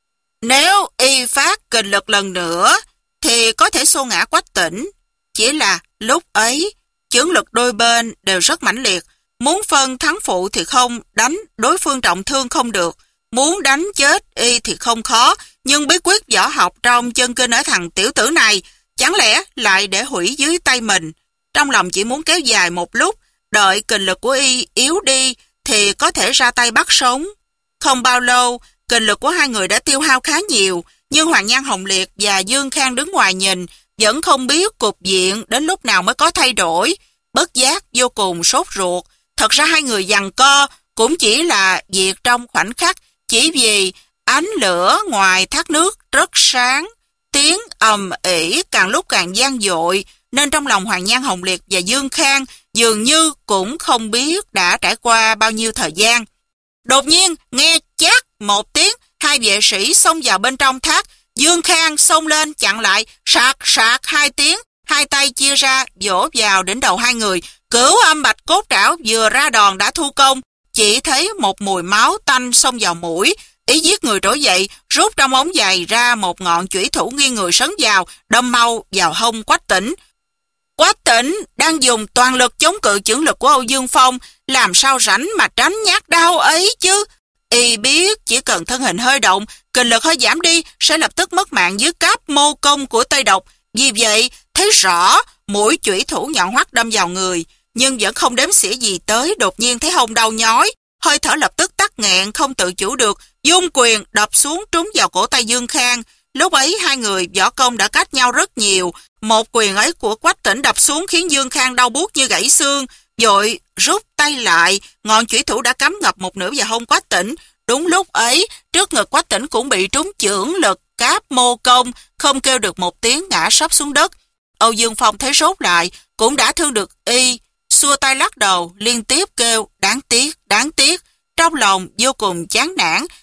Nếu y phát kình lực lần nữa thì có thể xô ngã Quách Tĩnh. Chỉ là lúc ấy chưởng lực đôi bên đều rất mãnh liệt, muốn phân thắng phụ thì không, đánh đối phương trọng thương không được, muốn đánh chết y thì không khó, nhưng bí quyết võ học trong chân kinh ở thằng tiểu tử này chẳng lẽ lại để hủy dưới tay mình. Trong lòng chỉ muốn kéo dài một lúc, đợi kình lực của y yếu đi thì có thể ra tay bắt sống. Không bao lâu, kình lực của hai người đã tiêu hao khá nhiều, nhưng Hoàng Nhan Hồng Liệt và Dương Khang đứng ngoài nhìn, vẫn không biết cục diện đến lúc nào mới có thay đổi, bất giác vô cùng sốt ruột. Thật ra hai người giằng co cũng chỉ là việc trong khoảnh khắc, chỉ vì ánh lửa ngoài thác nước rất sáng, tiếng ầm ĩ càng lúc càng vang dội, nên trong lòng Hoàng Nhan Hồng Liệt và Dương Khang dường như cũng không biết đã trải qua bao nhiêu thời gian. Đột nhiên nghe chát một tiếng, hai vệ sĩ xông vào bên trong thác. Dương Khang xông lên chặn lại, sạc sạc hai tiếng, hai tay chia ra vỗ vào đỉnh đầu hai người. Cửu Âm Bạch Cốt Trảo vừa ra đòn đã thu công, chỉ thấy một mùi máu tanh xông vào mũi, ý giết người trỗi dậy, rút trong ống giày ra một ngọn chủy thủ nghiêng người sấn vào, đâm mau vào hông Quách Tĩnh. Quách Tĩnh đang dùng toàn lực chống cự chưởng lực của Âu Dương Phong, làm sao rảnh mà tránh nhát đau ấy chứ. Y biết chỉ cần thân hình hơi động, kình lực hơi giảm đi sẽ lập tức mất mạng dưới cáp mô công của Tây Độc. Vì vậy thấy rõ mũi chủy thủ nhọn hoắt đâm vào người, nhưng vẫn không đếm xỉa gì tới. Đột nhiên thấy hông đau nhói, hơi thở lập tức tắc nghẹn, không tự chủ được, dung quyền đập xuống trúng vào cổ tay Dương Khang. Lúc ấy hai người võ công đã cách nhau rất nhiều, một quyền ấy của Quách Tĩnh đập xuống khiến Dương Khang đau buốt như gãy xương, vội rút tay lại, ngọn chủy thủ đã cắm ngập một nửa vào hông Quách Tĩnh. Đúng lúc ấy, trước ngực Quách Tĩnh cũng bị trúng chưởng lực cáp mô công, không kêu được một tiếng ngã sấp xuống đất. Âu Dương Phong thấy sốt lại, cũng đã thương được y, xua tay lắc đầu, liên tiếp kêu đáng tiếc, đáng tiếc. Trong lòng vô cùng chán nản,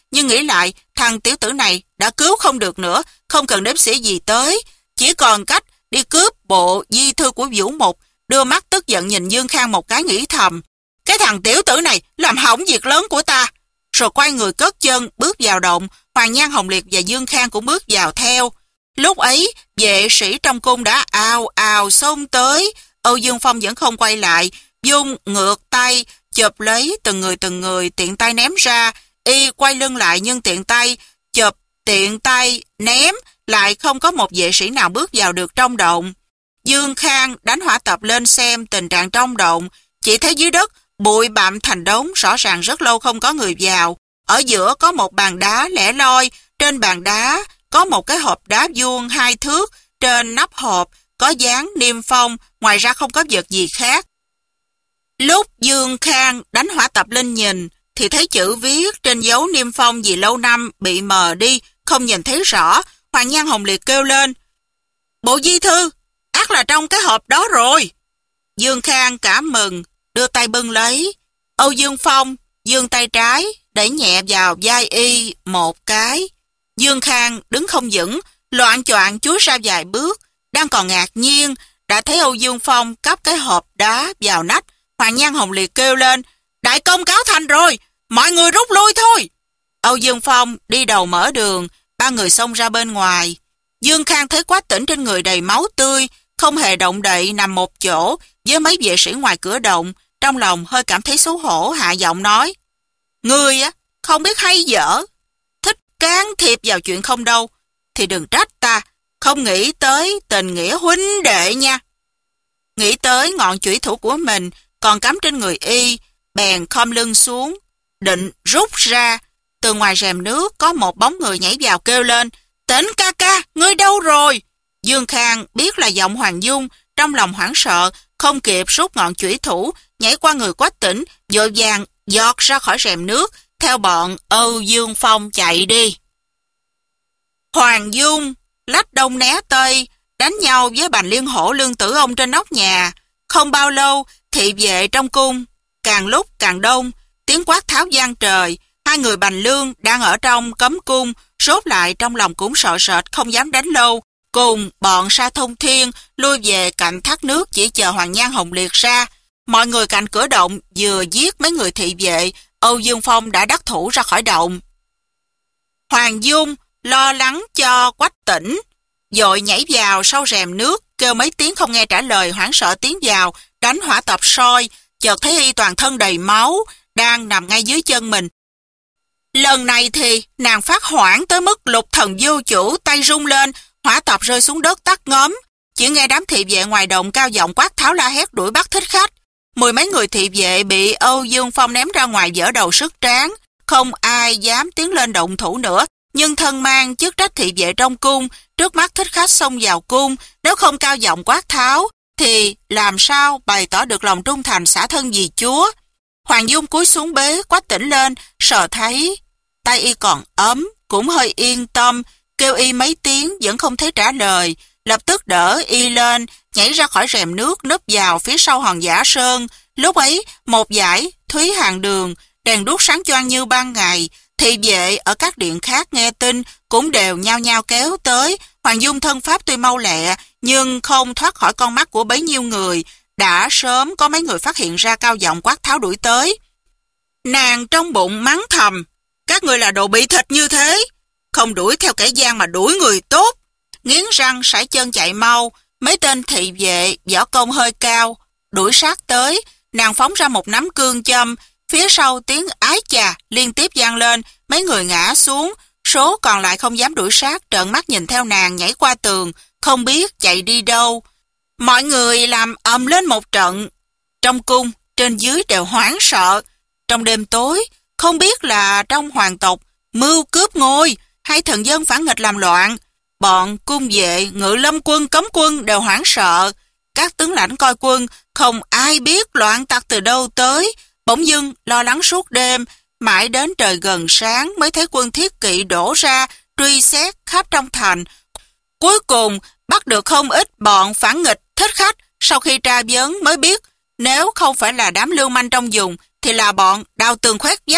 nhưng nghĩ lại thằng tiểu tử này đã cứu không được nữa, không cần đếm xỉa gì tới, chỉ còn cách đi cướp bộ di thư của Vũ Mục. Đưa mắt tức giận nhìn Dương Khang một cái, nghĩ thầm, cái thằng tiểu tử này làm hỏng việc lớn của ta. Rồi quay người cất chân bước vào động. Hoàng Nhan Hồng Liệt và Dương Khang cũng bước vào theo. Lúc ấy vệ sĩ trong cung đã ào ào xông tới. Âu Dương Phong vẫn không quay lại, dung ngược tay chụp lấy từng người từng người, tiện tay ném ra. Y quay lưng lại nhưng tiện tay chụp, tiện tay ném, lại không có một vệ sĩ nào bước vào được trong động. Dương Khang đánh hỏa tập lên xem tình trạng trong động, chỉ thấy dưới đất bụi bặm thành đống, rõ ràng rất lâu không có người vào. Ở giữa có một bàn đá lẻ loi, trên bàn đá có một cái hộp đá vuông hai thước, trên nắp hộp có dán niêm phong, ngoài ra không có vật gì khác. Lúc Dương Khang đánh hỏa tập lên nhìn, thì thấy chữ viết trên dấu niêm phong vì lâu năm bị mờ đi, không nhìn thấy rõ. Hoàng Nhan Hồng Liệt kêu lên, bộ di thư, ắt là trong cái hộp đó rồi. Dương Khang cảm mừng, đưa tay bưng lấy. Âu Dương Phong giương tay trái, đẩy nhẹ vào vai y một cái. Dương Khang đứng không vững, loạng choạng chúi ra vài bước, đang còn ngạc nhiên, đã thấy Âu Dương Phong cắp cái hộp đá vào nách. Hoàng Nhan Hồng Liệt kêu lên, đại công cáo thành rồi, mọi người rút lui thôi. Âu Dương Phong đi đầu mở đường, ba người xông ra bên ngoài. Dương Khang thấy Quách Tĩnh trên người đầy máu tươi, không hề động đậy, nằm một chỗ với mấy vệ sĩ ngoài cửa động. Trong lòng hơi cảm thấy xấu hổ, hạ giọng nói, ngươi á, không biết hay dở, thích can thiệp vào chuyện không đâu, thì đừng trách ta, không nghĩ tới tình nghĩa huynh đệ nha. Nghĩ tới ngọn chủy thủ của mình còn cắm trên người y, bèn khom lưng xuống, định rút ra. Từ ngoài rèm nước có một bóng người nhảy vào kêu lên, Tĩnh ca ca, ngươi đâu rồi? Dương Khang biết là giọng Hoàng Dung, trong lòng hoảng sợ, không kịp rút ngọn chủy thủ, nhảy qua người Quách Tĩnh, vội vàng giọt ra khỏi rèm nước, theo bọn Âu Dương Phong chạy đi. Hoàng Dung lách đông né tây, đánh nhau với Bành Liên Hổ Lương Tử Ông trên nóc nhà. Không bao lâu, thị vệ trong cung càng lúc càng đông, tiếng quát tháo vang trời. Hai người Bành Lương đang ở trong cấm cung, sốt lại trong lòng cũng sợ sệt, không dám đánh lâu. Cùng bọn Sa Thông Thiên lui về cạnh thác nước, chỉ chờ Hoàng Nhan Hồng Liệt ra. Mọi người cạnh cửa động vừa giết mấy người thị vệ, Âu Dương Phong đã đắc thủ ra khỏi động. Hoàng Dung lo lắng cho Quách Tĩnh, vội nhảy vào sau rèm nước, kêu mấy tiếng không nghe trả lời, hoảng sợ tiến vào, đánh hỏa tập soi, chợt thấy y toàn thân đầy máu, đang nằm ngay dưới chân mình. Lần này thì nàng phát hoảng tới mức lục thần vô chủ, tay rung lên, hỏa tập rơi xuống đất tắt ngóm. Chỉ nghe đám thị vệ ngoài động cao giọng quát tháo la hét đuổi bắt thích khách. Mười mấy người thị vệ bị Âu Dương Phong ném ra ngoài vỡ đầu sức tráng, không ai dám tiến lên động thủ nữa. Nhưng thân mang chức trách thị vệ trong cung, trước mắt thích khách xông vào cung, nếu không cao giọng quát tháo, thì làm sao bày tỏ được lòng trung thành xả thân vì chúa. Hoàng Dung cúi xuống bế Quách Tĩnh lên, sờ thấy tay y còn ấm, cũng hơi yên tâm, kêu y mấy tiếng vẫn không thấy trả lời, lập tức đỡ y lên, nhảy ra khỏi rèm nước, núp vào phía sau hòn giả sơn. Lúc ấy, một dải thúy hàng đường, đèn đuốc sáng choang như ban ngày. Thị vệ ở các điện khác nghe tin cũng đều nhao nhao kéo tới. Hoàng Dung thân pháp tuy mau lẹ, nhưng không thoát khỏi con mắt của bấy nhiêu người. Đã sớm có mấy người phát hiện ra, cao giọng quát tháo đuổi tới. Nàng trong bụng mắng thầm, các người là đồ bị thịt như thế, không đuổi theo kẻ gian mà đuổi người tốt. Nghiến răng sải chân chạy mau. Mấy tên thị vệ võ công hơi cao đuổi sát tới, nàng phóng ra một nắm cương châm. Phía sau tiếng ái chà liên tiếp vang lên, mấy người ngã xuống, số còn lại không dám đuổi sát, trợn mắt nhìn theo nàng nhảy qua tường, không biết chạy đi đâu. Mọi người làm ầm lên một trận. Trong cung, trên dưới đều hoảng sợ. Trong đêm tối, không biết là trong hoàng tộc mưu cướp ngôi hay thần dân phản nghịch làm loạn. Bọn cung vệ, ngự lâm quân, cấm quân đều hoảng sợ. Các tướng lãnh coi quân không ai biết loạn tặc từ đâu tới, bỗng dưng lo lắng suốt đêm, mãi đến trời gần sáng mới thấy quân thiết kỵ đổ ra truy xét khắp trong thành. Cuối cùng bắt được không ít bọn phản nghịch thích khách. Sau khi tra vấn mới biết, nếu không phải là đám lưu manh trong vùng thì là bọn đào tường khoét vách,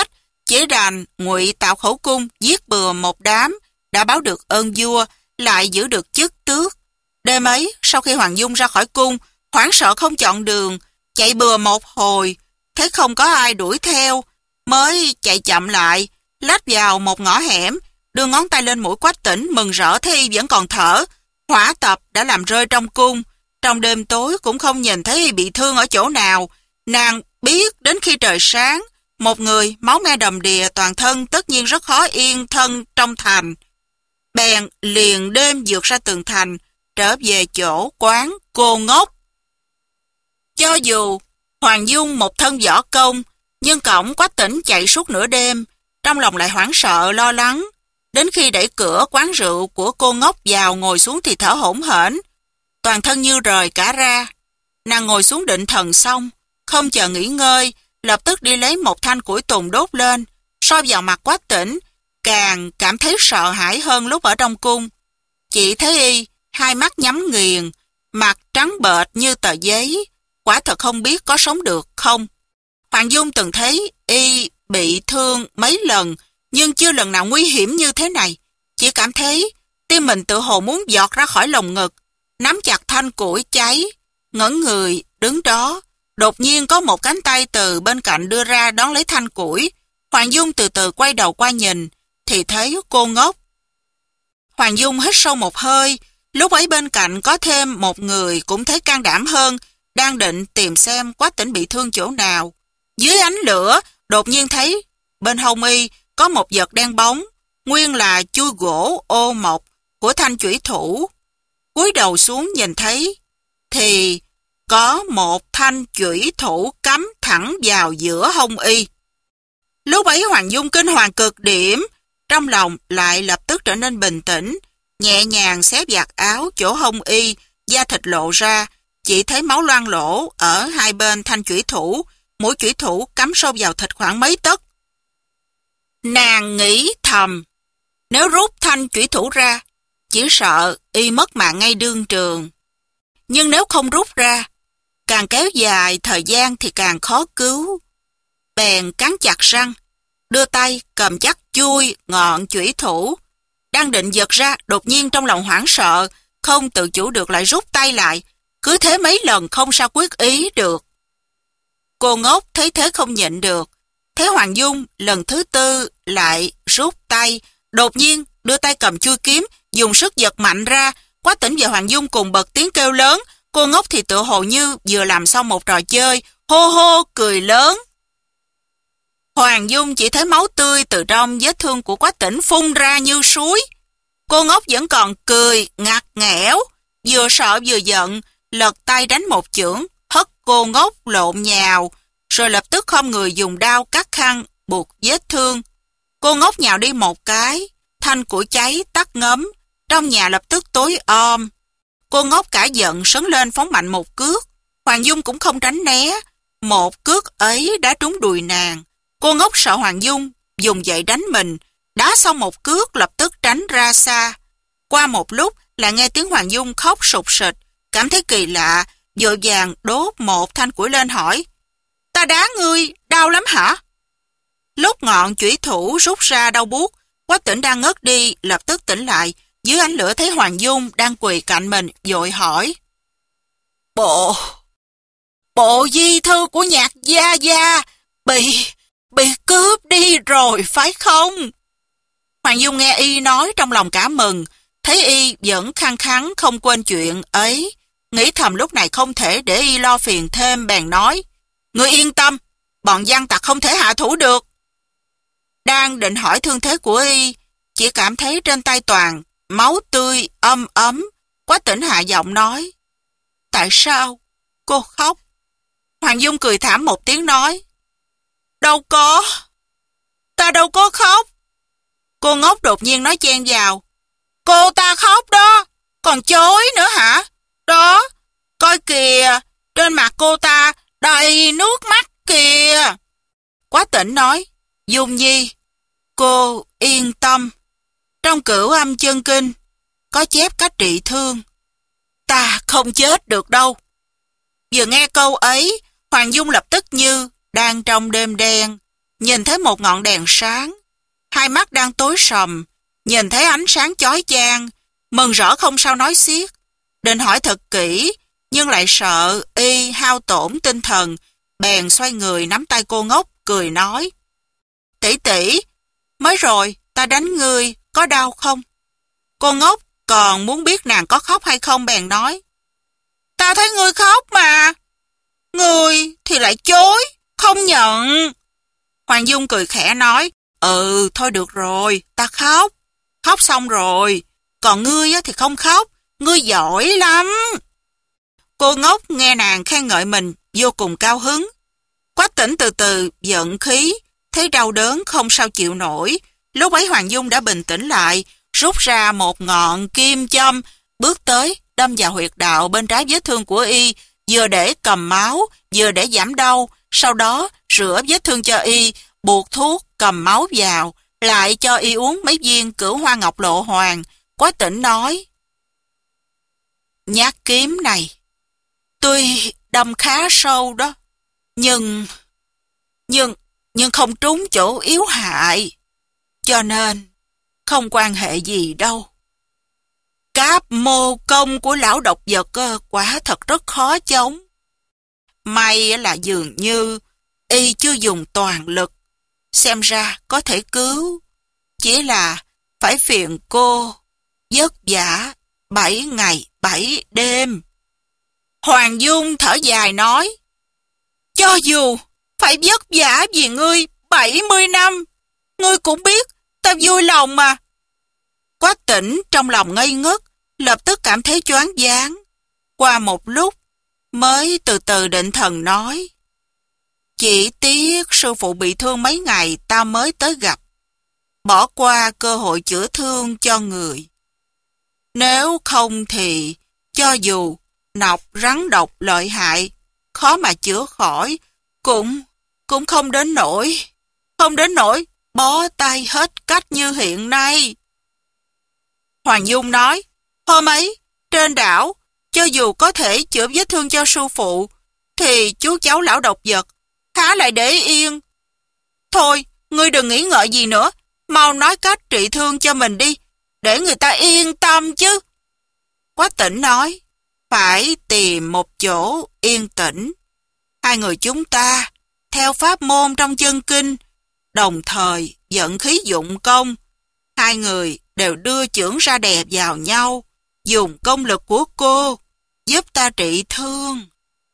Chỉ đành ngụy tạo khẩu cung giết bừa một đám, đã báo được ơn vua, lại giữ được chức tước. Đêm ấy, sau khi Hoàng Dung ra khỏi cung, hoảng sợ không chọn đường, chạy bừa một hồi, thấy không có ai đuổi theo, mới chạy chậm lại, lách vào một ngõ hẻm, đưa ngón tay lên mũi Quách Tĩnh, mừng rỡ thấy y vẫn còn thở. Hỏa tập đã làm rơi trong cung, trong đêm tối cũng không nhìn thấy y bị thương ở chỗ nào. Nàng biết đến khi trời sáng, một người máu me đầm đìa toàn thân tất nhiên rất khó yên thân trong thành. Bèn liền đêm vượt ra tường thành, trở về chỗ quán Cô Ngốc. Cho dù Hoàng Dung một thân võ công, nhưng cổng Quách Tĩnh chạy suốt nửa đêm, trong lòng lại hoảng sợ lo lắng. Đến khi đẩy cửa quán rượu của Cô Ngốc vào ngồi xuống thì thở hổn hển, toàn thân như rời cả ra. Nàng ngồi xuống định thần xong, không chờ nghỉ ngơi, lập tức đi lấy một thanh củi tùng đốt lên, soi vào mặt Quách Tĩnh, càng cảm thấy sợ hãi hơn lúc ở trong cung. Chỉ thấy y, hai mắt nhắm nghiền, mặt trắng bệch như tờ giấy, quả thật không biết có sống được không. Hoàng Dung từng thấy y bị thương mấy lần, nhưng chưa lần nào nguy hiểm như thế này. Chỉ cảm thấy tim mình tự hồ muốn giọt ra khỏi lồng ngực, nắm chặt thanh củi cháy, ngẩn người đứng đó. Đột nhiên có một cánh tay từ bên cạnh đưa ra đón lấy thanh củi. Hoàng Dung từ từ quay đầu qua nhìn, thì thấy Cô Ngốc. Hoàng Dung hít sâu một hơi, lúc ấy bên cạnh có thêm một người cũng thấy can đảm hơn, đang định tìm xem Quách Tĩnh bị thương chỗ nào. Dưới ánh lửa, đột nhiên thấy bên hông y có một vật đen bóng, nguyên là chui gỗ ô mộc của thanh chủy thủ. Cúi đầu xuống nhìn thấy, thì có một thanh chủy thủ cắm thẳng vào giữa hông y. Lúc ấy Hoàng Dung kinh hoàng cực điểm, trong lòng lại lập tức trở nên bình tĩnh, nhẹ nhàng xé vạt áo chỗ hông y, da thịt lộ ra, chỉ thấy máu loang lỗ ở hai bên thanh chủy thủ, mũi chủy thủ cắm sâu vào thịt khoảng mấy tấc. Nàng nghĩ thầm, nếu rút thanh chủy thủ ra, chỉ sợ y mất mạng ngay đương trường. Nhưng nếu không rút ra, càng kéo dài thời gian thì càng khó cứu. Bèn cắn chặt răng, đưa tay cầm chắc chui ngọn chủy thủ. Đang định giật ra, đột nhiên trong lòng hoảng sợ, không tự chủ được lại rút tay lại. Cứ thế mấy lần không sao quyết ý được. Cô Ngốc thấy thế không nhịn được. Thấy Hoàng Dung lần thứ tư lại rút tay, đột nhiên đưa tay cầm chui kiếm, dùng sức giật mạnh ra. Quách Tĩnh và Hoàng Dung cùng bật tiếng kêu lớn. Cô Ngốc thì tựa hồ như vừa làm xong một trò chơi, hô hô cười lớn. Hoàng Dung chỉ thấy máu tươi từ trong vết thương của Quách Tĩnh phun ra như suối. Cô Ngốc vẫn còn cười ngặt nghẽo, vừa sợ vừa giận, lật tay đánh một chưởng, hất Cô Ngốc lộn nhào, rồi lập tức không người dùng đao cắt khăn buộc vết thương. Cô Ngốc nhào đi một cái, thanh củi cháy tắt ngấm, trong nhà lập tức tối om. Cô Ngốc cả giận sấn lên phóng mạnh một cước. Hoàng Dung cũng không tránh né, một cước ấy đã trúng đùi nàng. Cô Ngốc sợ Hoàng Dung dùng dậy đánh mình, đá xong một cước lập tức tránh ra xa. Qua một lúc là nghe tiếng Hoàng Dung khóc sụt sịt, cảm thấy kỳ lạ, vội vàng đốt một thanh củi lên hỏi, ta đá ngươi, đau lắm hả? Lúc ngọn chủy thủ rút ra đau buốt, Quách Tĩnh đang ngất đi, lập tức tỉnh lại, dưới ánh lửa thấy Hoàng Dung đang quỳ cạnh mình, vội hỏi, Bộ, bộ di thư của Nhạc gia gia bị, bị cướp đi rồi phải không? Hoàng Dung nghe y nói trong lòng cả mừng, thấy y vẫn khăng khăng không quên chuyện ấy, nghĩ thầm lúc này không thể để y lo phiền thêm, bèn nói, ngươi yên tâm, bọn gian tặc không thể hạ thủ được. Đang định hỏi thương thế của y, chỉ cảm thấy trên tay toàn máu tươi âm ấm. Quách Tĩnh hạ giọng nói, tại sao cô khóc? Hoàng Dung cười thảm một tiếng nói, đâu có, ta đâu có khóc. Cô Ngốc đột nhiên nói chen vào, cô ta khóc đó, còn chối nữa hả? Đó, coi kìa, trên mặt cô ta đầy nước mắt kìa. Quách Tĩnh nói, Dung Nhi, cô yên tâm, trong Cửu Âm Chân Kinh có chép cách trị thương, ta không chết được đâu. Vừa nghe câu ấy, Hoàng Dung lập tức như đang trong đêm đen, nhìn thấy một ngọn đèn sáng. Hai mắt đang tối sầm, nhìn thấy ánh sáng chói chang, mừng rỡ không sao nói xiết. Định hỏi thật kỹ, nhưng lại sợ y hao tổn tinh thần, bèn xoay người nắm tay cô ngốc, cười nói. Tỷ tỷ, mới rồi ta đánh ngươi, có đau không? Cô ngốc còn muốn biết nàng có khóc hay không bèn nói. Ta thấy ngươi khóc mà. Ngươi thì lại chối, không nhận. Hoàng Dung cười khẽ nói. Ừ, thôi được rồi, ta khóc. Khóc xong rồi. Còn ngươi thì không khóc, ngươi giỏi lắm. Cô ngốc nghe nàng khen ngợi mình vô cùng cao hứng. Quách Tĩnh từ từ giận khí, thấy đau đớn không sao chịu nổi. Lúc ấy Hoàng Dung đã bình tĩnh lại, rút ra một ngọn kim châm, bước tới đâm vào huyệt đạo bên trái vết thương của y, vừa để cầm máu, vừa để giảm đau, sau đó rửa vết thương cho y, buộc thuốc, cầm máu vào, lại cho y uống mấy viên cửu hoa ngọc lộ hoàng. Quách Tĩnh nói, nhát kiếm này, tuy đâm khá sâu đó, nhưng, nhưng, nhưng không trúng chỗ yếu hại, cho nên không quan hệ gì đâu. Cáp mô công của lão độc vật quả thật rất khó chống. May là dường như y chưa dùng toàn lực, xem ra có thể cứu, chỉ là phải phiền cô vất vả bảy ngày bảy đêm. Hoàng Dung thở dài nói, cho dù phải vất vả vì ngươi bảy mươi năm, ngươi cũng biết ta vui lòng mà. Quách Tĩnh trong lòng ngây ngất, lập tức cảm thấy choáng váng. Qua một lúc mới từ từ định thần nói, chỉ tiếc sư phụ bị thương mấy ngày ta mới tới gặp, bỏ qua cơ hội chữa thương cho người. Nếu không thì cho dù nọc rắn độc lợi hại, khó mà chữa khỏi, cũng cũng không đến nỗi, không đến nỗi bó tay hết cách như hiện nay. Hoàng Dung nói, hôm ấy, trên đảo, cho dù có thể chữa vết thương cho sư phụ, thì chú cháu lão độc vật, há lại để yên. Thôi, ngươi đừng nghĩ ngợi gì nữa, mau nói cách trị thương cho mình đi, để người ta yên tâm chứ. Quách Tĩnh nói, phải tìm một chỗ yên tĩnh. Hai người chúng ta, theo pháp môn trong chân kinh, đồng thời vận khí dụng công. Hai người đều đưa chưởng ra đè vào nhau, dùng công lực của cô, giúp ta trị thương.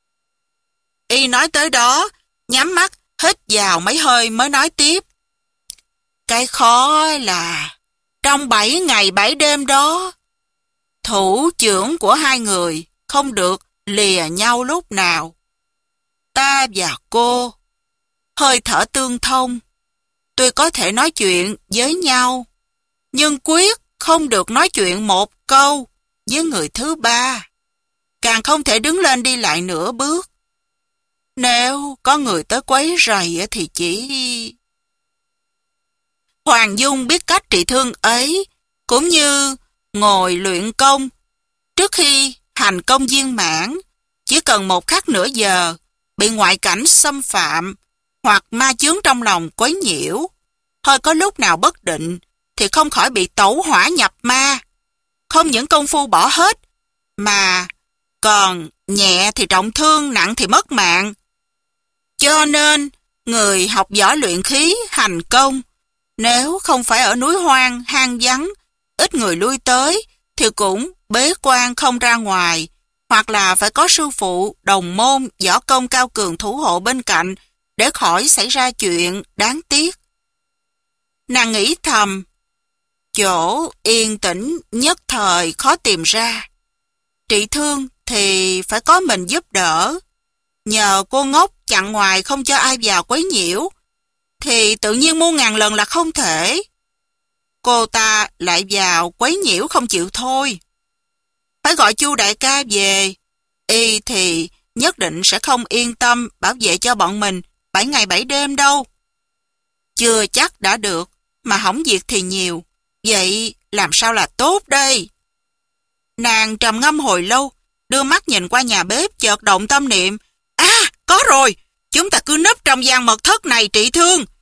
Y nói tới đó, nhắm mắt, hít vào mấy hơi mới nói tiếp. Cái khó là, trong bảy ngày bảy đêm đó, thủ chưởng của hai người không được lìa nhau lúc nào. Ta và cô, hơi thở tương thông, tuy có thể nói chuyện với nhau, nhưng quyết không được nói chuyện một câu với người thứ ba, càng không thể đứng lên đi lại nửa bước. Nếu có người tới quấy rầy thì chỉ... Hoàng Dung biết cách trị thương ấy, cũng như ngồi luyện công. Trước khi hành công viên mãn, chỉ cần một khắc nửa giờ, bị ngoại cảnh xâm phạm, hoặc ma chướng trong lòng quấy nhiễu, hơi có lúc nào bất định, thì không khỏi bị tẩu hỏa nhập ma. Không những công phu bỏ hết, mà còn nhẹ thì trọng thương, nặng thì mất mạng. Cho nên, người học võ luyện khí, hành công, nếu không phải ở núi hoang, hang vắng, ít người lui tới, thì cũng bế quan không ra ngoài, hoặc là phải có sư phụ, đồng môn, võ công cao cường thủ hộ bên cạnh, để khỏi xảy ra chuyện đáng tiếc. Nàng nghĩ thầm, chỗ yên tĩnh nhất thời khó tìm ra. Trị thương thì phải có mình giúp đỡ. Nhờ cô ngốc chặn ngoài không cho ai vào quấy nhiễu, thì tự nhiên muôn ngàn lần là không thể. Cô ta lại vào quấy nhiễu không chịu thôi. Phải gọi Chu đại ca về, y thì nhất định sẽ không yên tâm bảo vệ cho bọn mình bảy ngày bảy đêm đâu. Chưa chắc đã được, mà hỏng việc thì nhiều. Vậy làm sao là tốt đây? Nàng trầm ngâm hồi lâu, đưa mắt nhìn qua nhà bếp, chợt động tâm niệm. À, có rồi, chúng ta cứ núp trong gian mật thất này trị thương.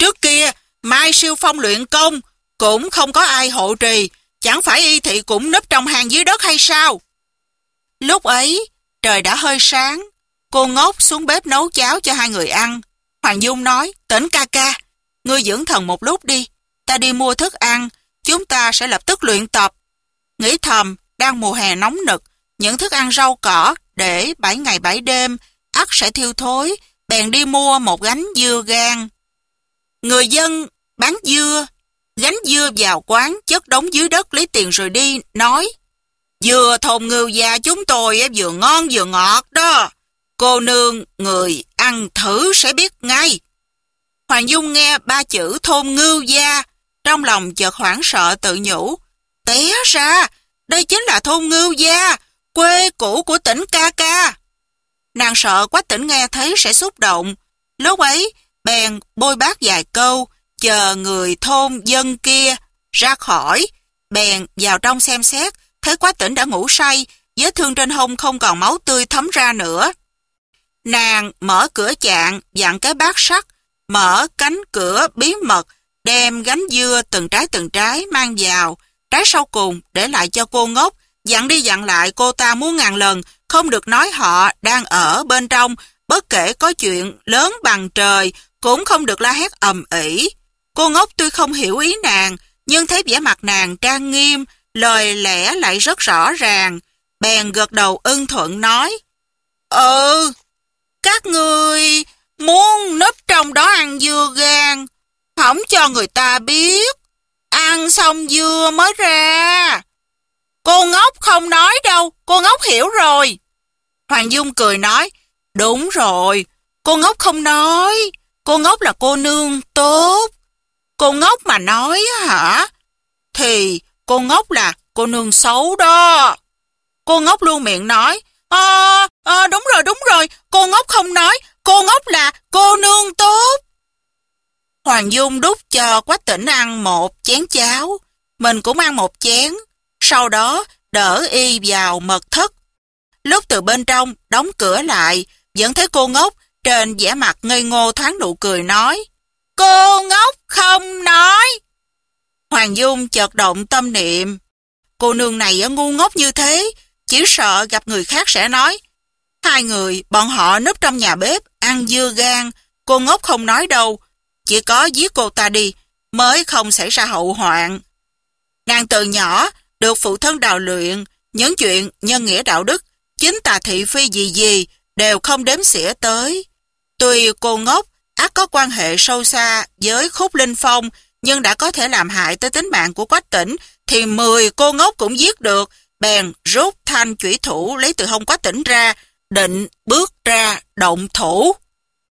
Trước kia, Mai Siêu Phong luyện công, cũng không có ai hộ trì, chẳng phải y thị cũng núp trong hang dưới đất hay sao? Lúc ấy, trời đã hơi sáng, cô Ngốc xuống bếp nấu cháo cho hai người ăn. Hoàng Dung nói, Tỉnh ca ca, ngươi dưỡng thần một lúc đi, ta đi mua thức ăn, chúng ta sẽ lập tức luyện tập. Nghĩ thầm, đang mùa hè nóng nực, những thức ăn rau cỏ để bảy ngày bảy đêm, ắt sẽ thiêu thối, bèn đi mua một gánh dưa gang. Người dân bán dưa, gánh dưa vào quán chất đống dưới đất lấy tiền rồi đi, nói, dưa thôn Ngưu gia chúng tôi vừa ngon vừa ngọt đó, cô nương người ăn thử sẽ biết ngay. Hoàng Dung nghe ba chữ thôn Ngưu gia, trong lòng chợt hoảng sợ tự nhủ, té ra, đây chính là thôn Ngưu gia, quê cũ của Tỉnh ca ca. Nàng sợ Quách Tỉnh nghe thấy sẽ xúc động, lúc ấy bèn bôi bác vài câu, chờ người thôn dân kia ra khỏi, bèn vào trong xem xét, thấy Quách Tỉnh đã ngủ say, vết thương trên hông không còn máu tươi thấm ra nữa. Nàng mở cửa chạn, dặn cái bát sắt, mở cánh cửa bí mật, đem gánh dưa từng trái từng trái mang vào, trái sau cùng để lại cho cô Ngốc, dặn đi dặn lại cô ta muôn ngàn lần, không được nói họ đang ở bên trong, bất kể có chuyện lớn bằng trời, cũng không được la hét ầm ĩ. Cô Ngốc tuy không hiểu ý nàng, nhưng thấy vẻ mặt nàng trang nghiêm, lời lẽ lại rất rõ ràng, bèn gật đầu ưng thuận nói, Ừ, các ngươi muốn núp trong đó ăn dưa gang, không cho người ta biết, ăn xong dưa mới ra. Cô Ngốc không nói đâu, cô Ngốc hiểu rồi. Hoàng Dung cười nói, đúng rồi, cô Ngốc không nói, cô Ngốc là cô nương tốt. Cô Ngốc mà nói hả, thì cô Ngốc là cô nương xấu đó. Cô Ngốc luôn miệng nói, à, à, đúng rồi, đúng rồi, cô Ngốc không nói, cô Ngốc là cô nương tốt. Hoàng Dung đút cho Quách Tỉnh ăn một chén cháo, mình cũng ăn một chén, sau đó đỡ y vào mật thất. Lúc từ bên trong đóng cửa lại, vẫn thấy cô Ngốc trên vẻ mặt ngây ngô thoáng nụ cười nói, cô Ngốc không nói. Hoàng Dung chợt động tâm niệm, cô nương này ngu ngốc như thế, chỉ sợ gặp người khác sẽ nói, hai người bọn họ núp trong nhà bếp ăn dưa gang, cô Ngốc không nói đâu, chỉ có giết cô ta đi mới không xảy ra hậu hoạn. Nàng từ nhỏ được phụ thân đào luyện, những chuyện nhân nghĩa đạo đức, chính tà thị phi gì gì đều không đếm xỉa tới. Tuy cô Ngốc ắt có quan hệ sâu xa với Khúc Linh Phong, nhưng đã có thể làm hại tới tính mạng của Quách Tỉnh, thì mười cô Ngốc cũng giết được, bèn rút thanh chủy thủ lấy từ hông Quách Tỉnh ra, định bước ra động thủ.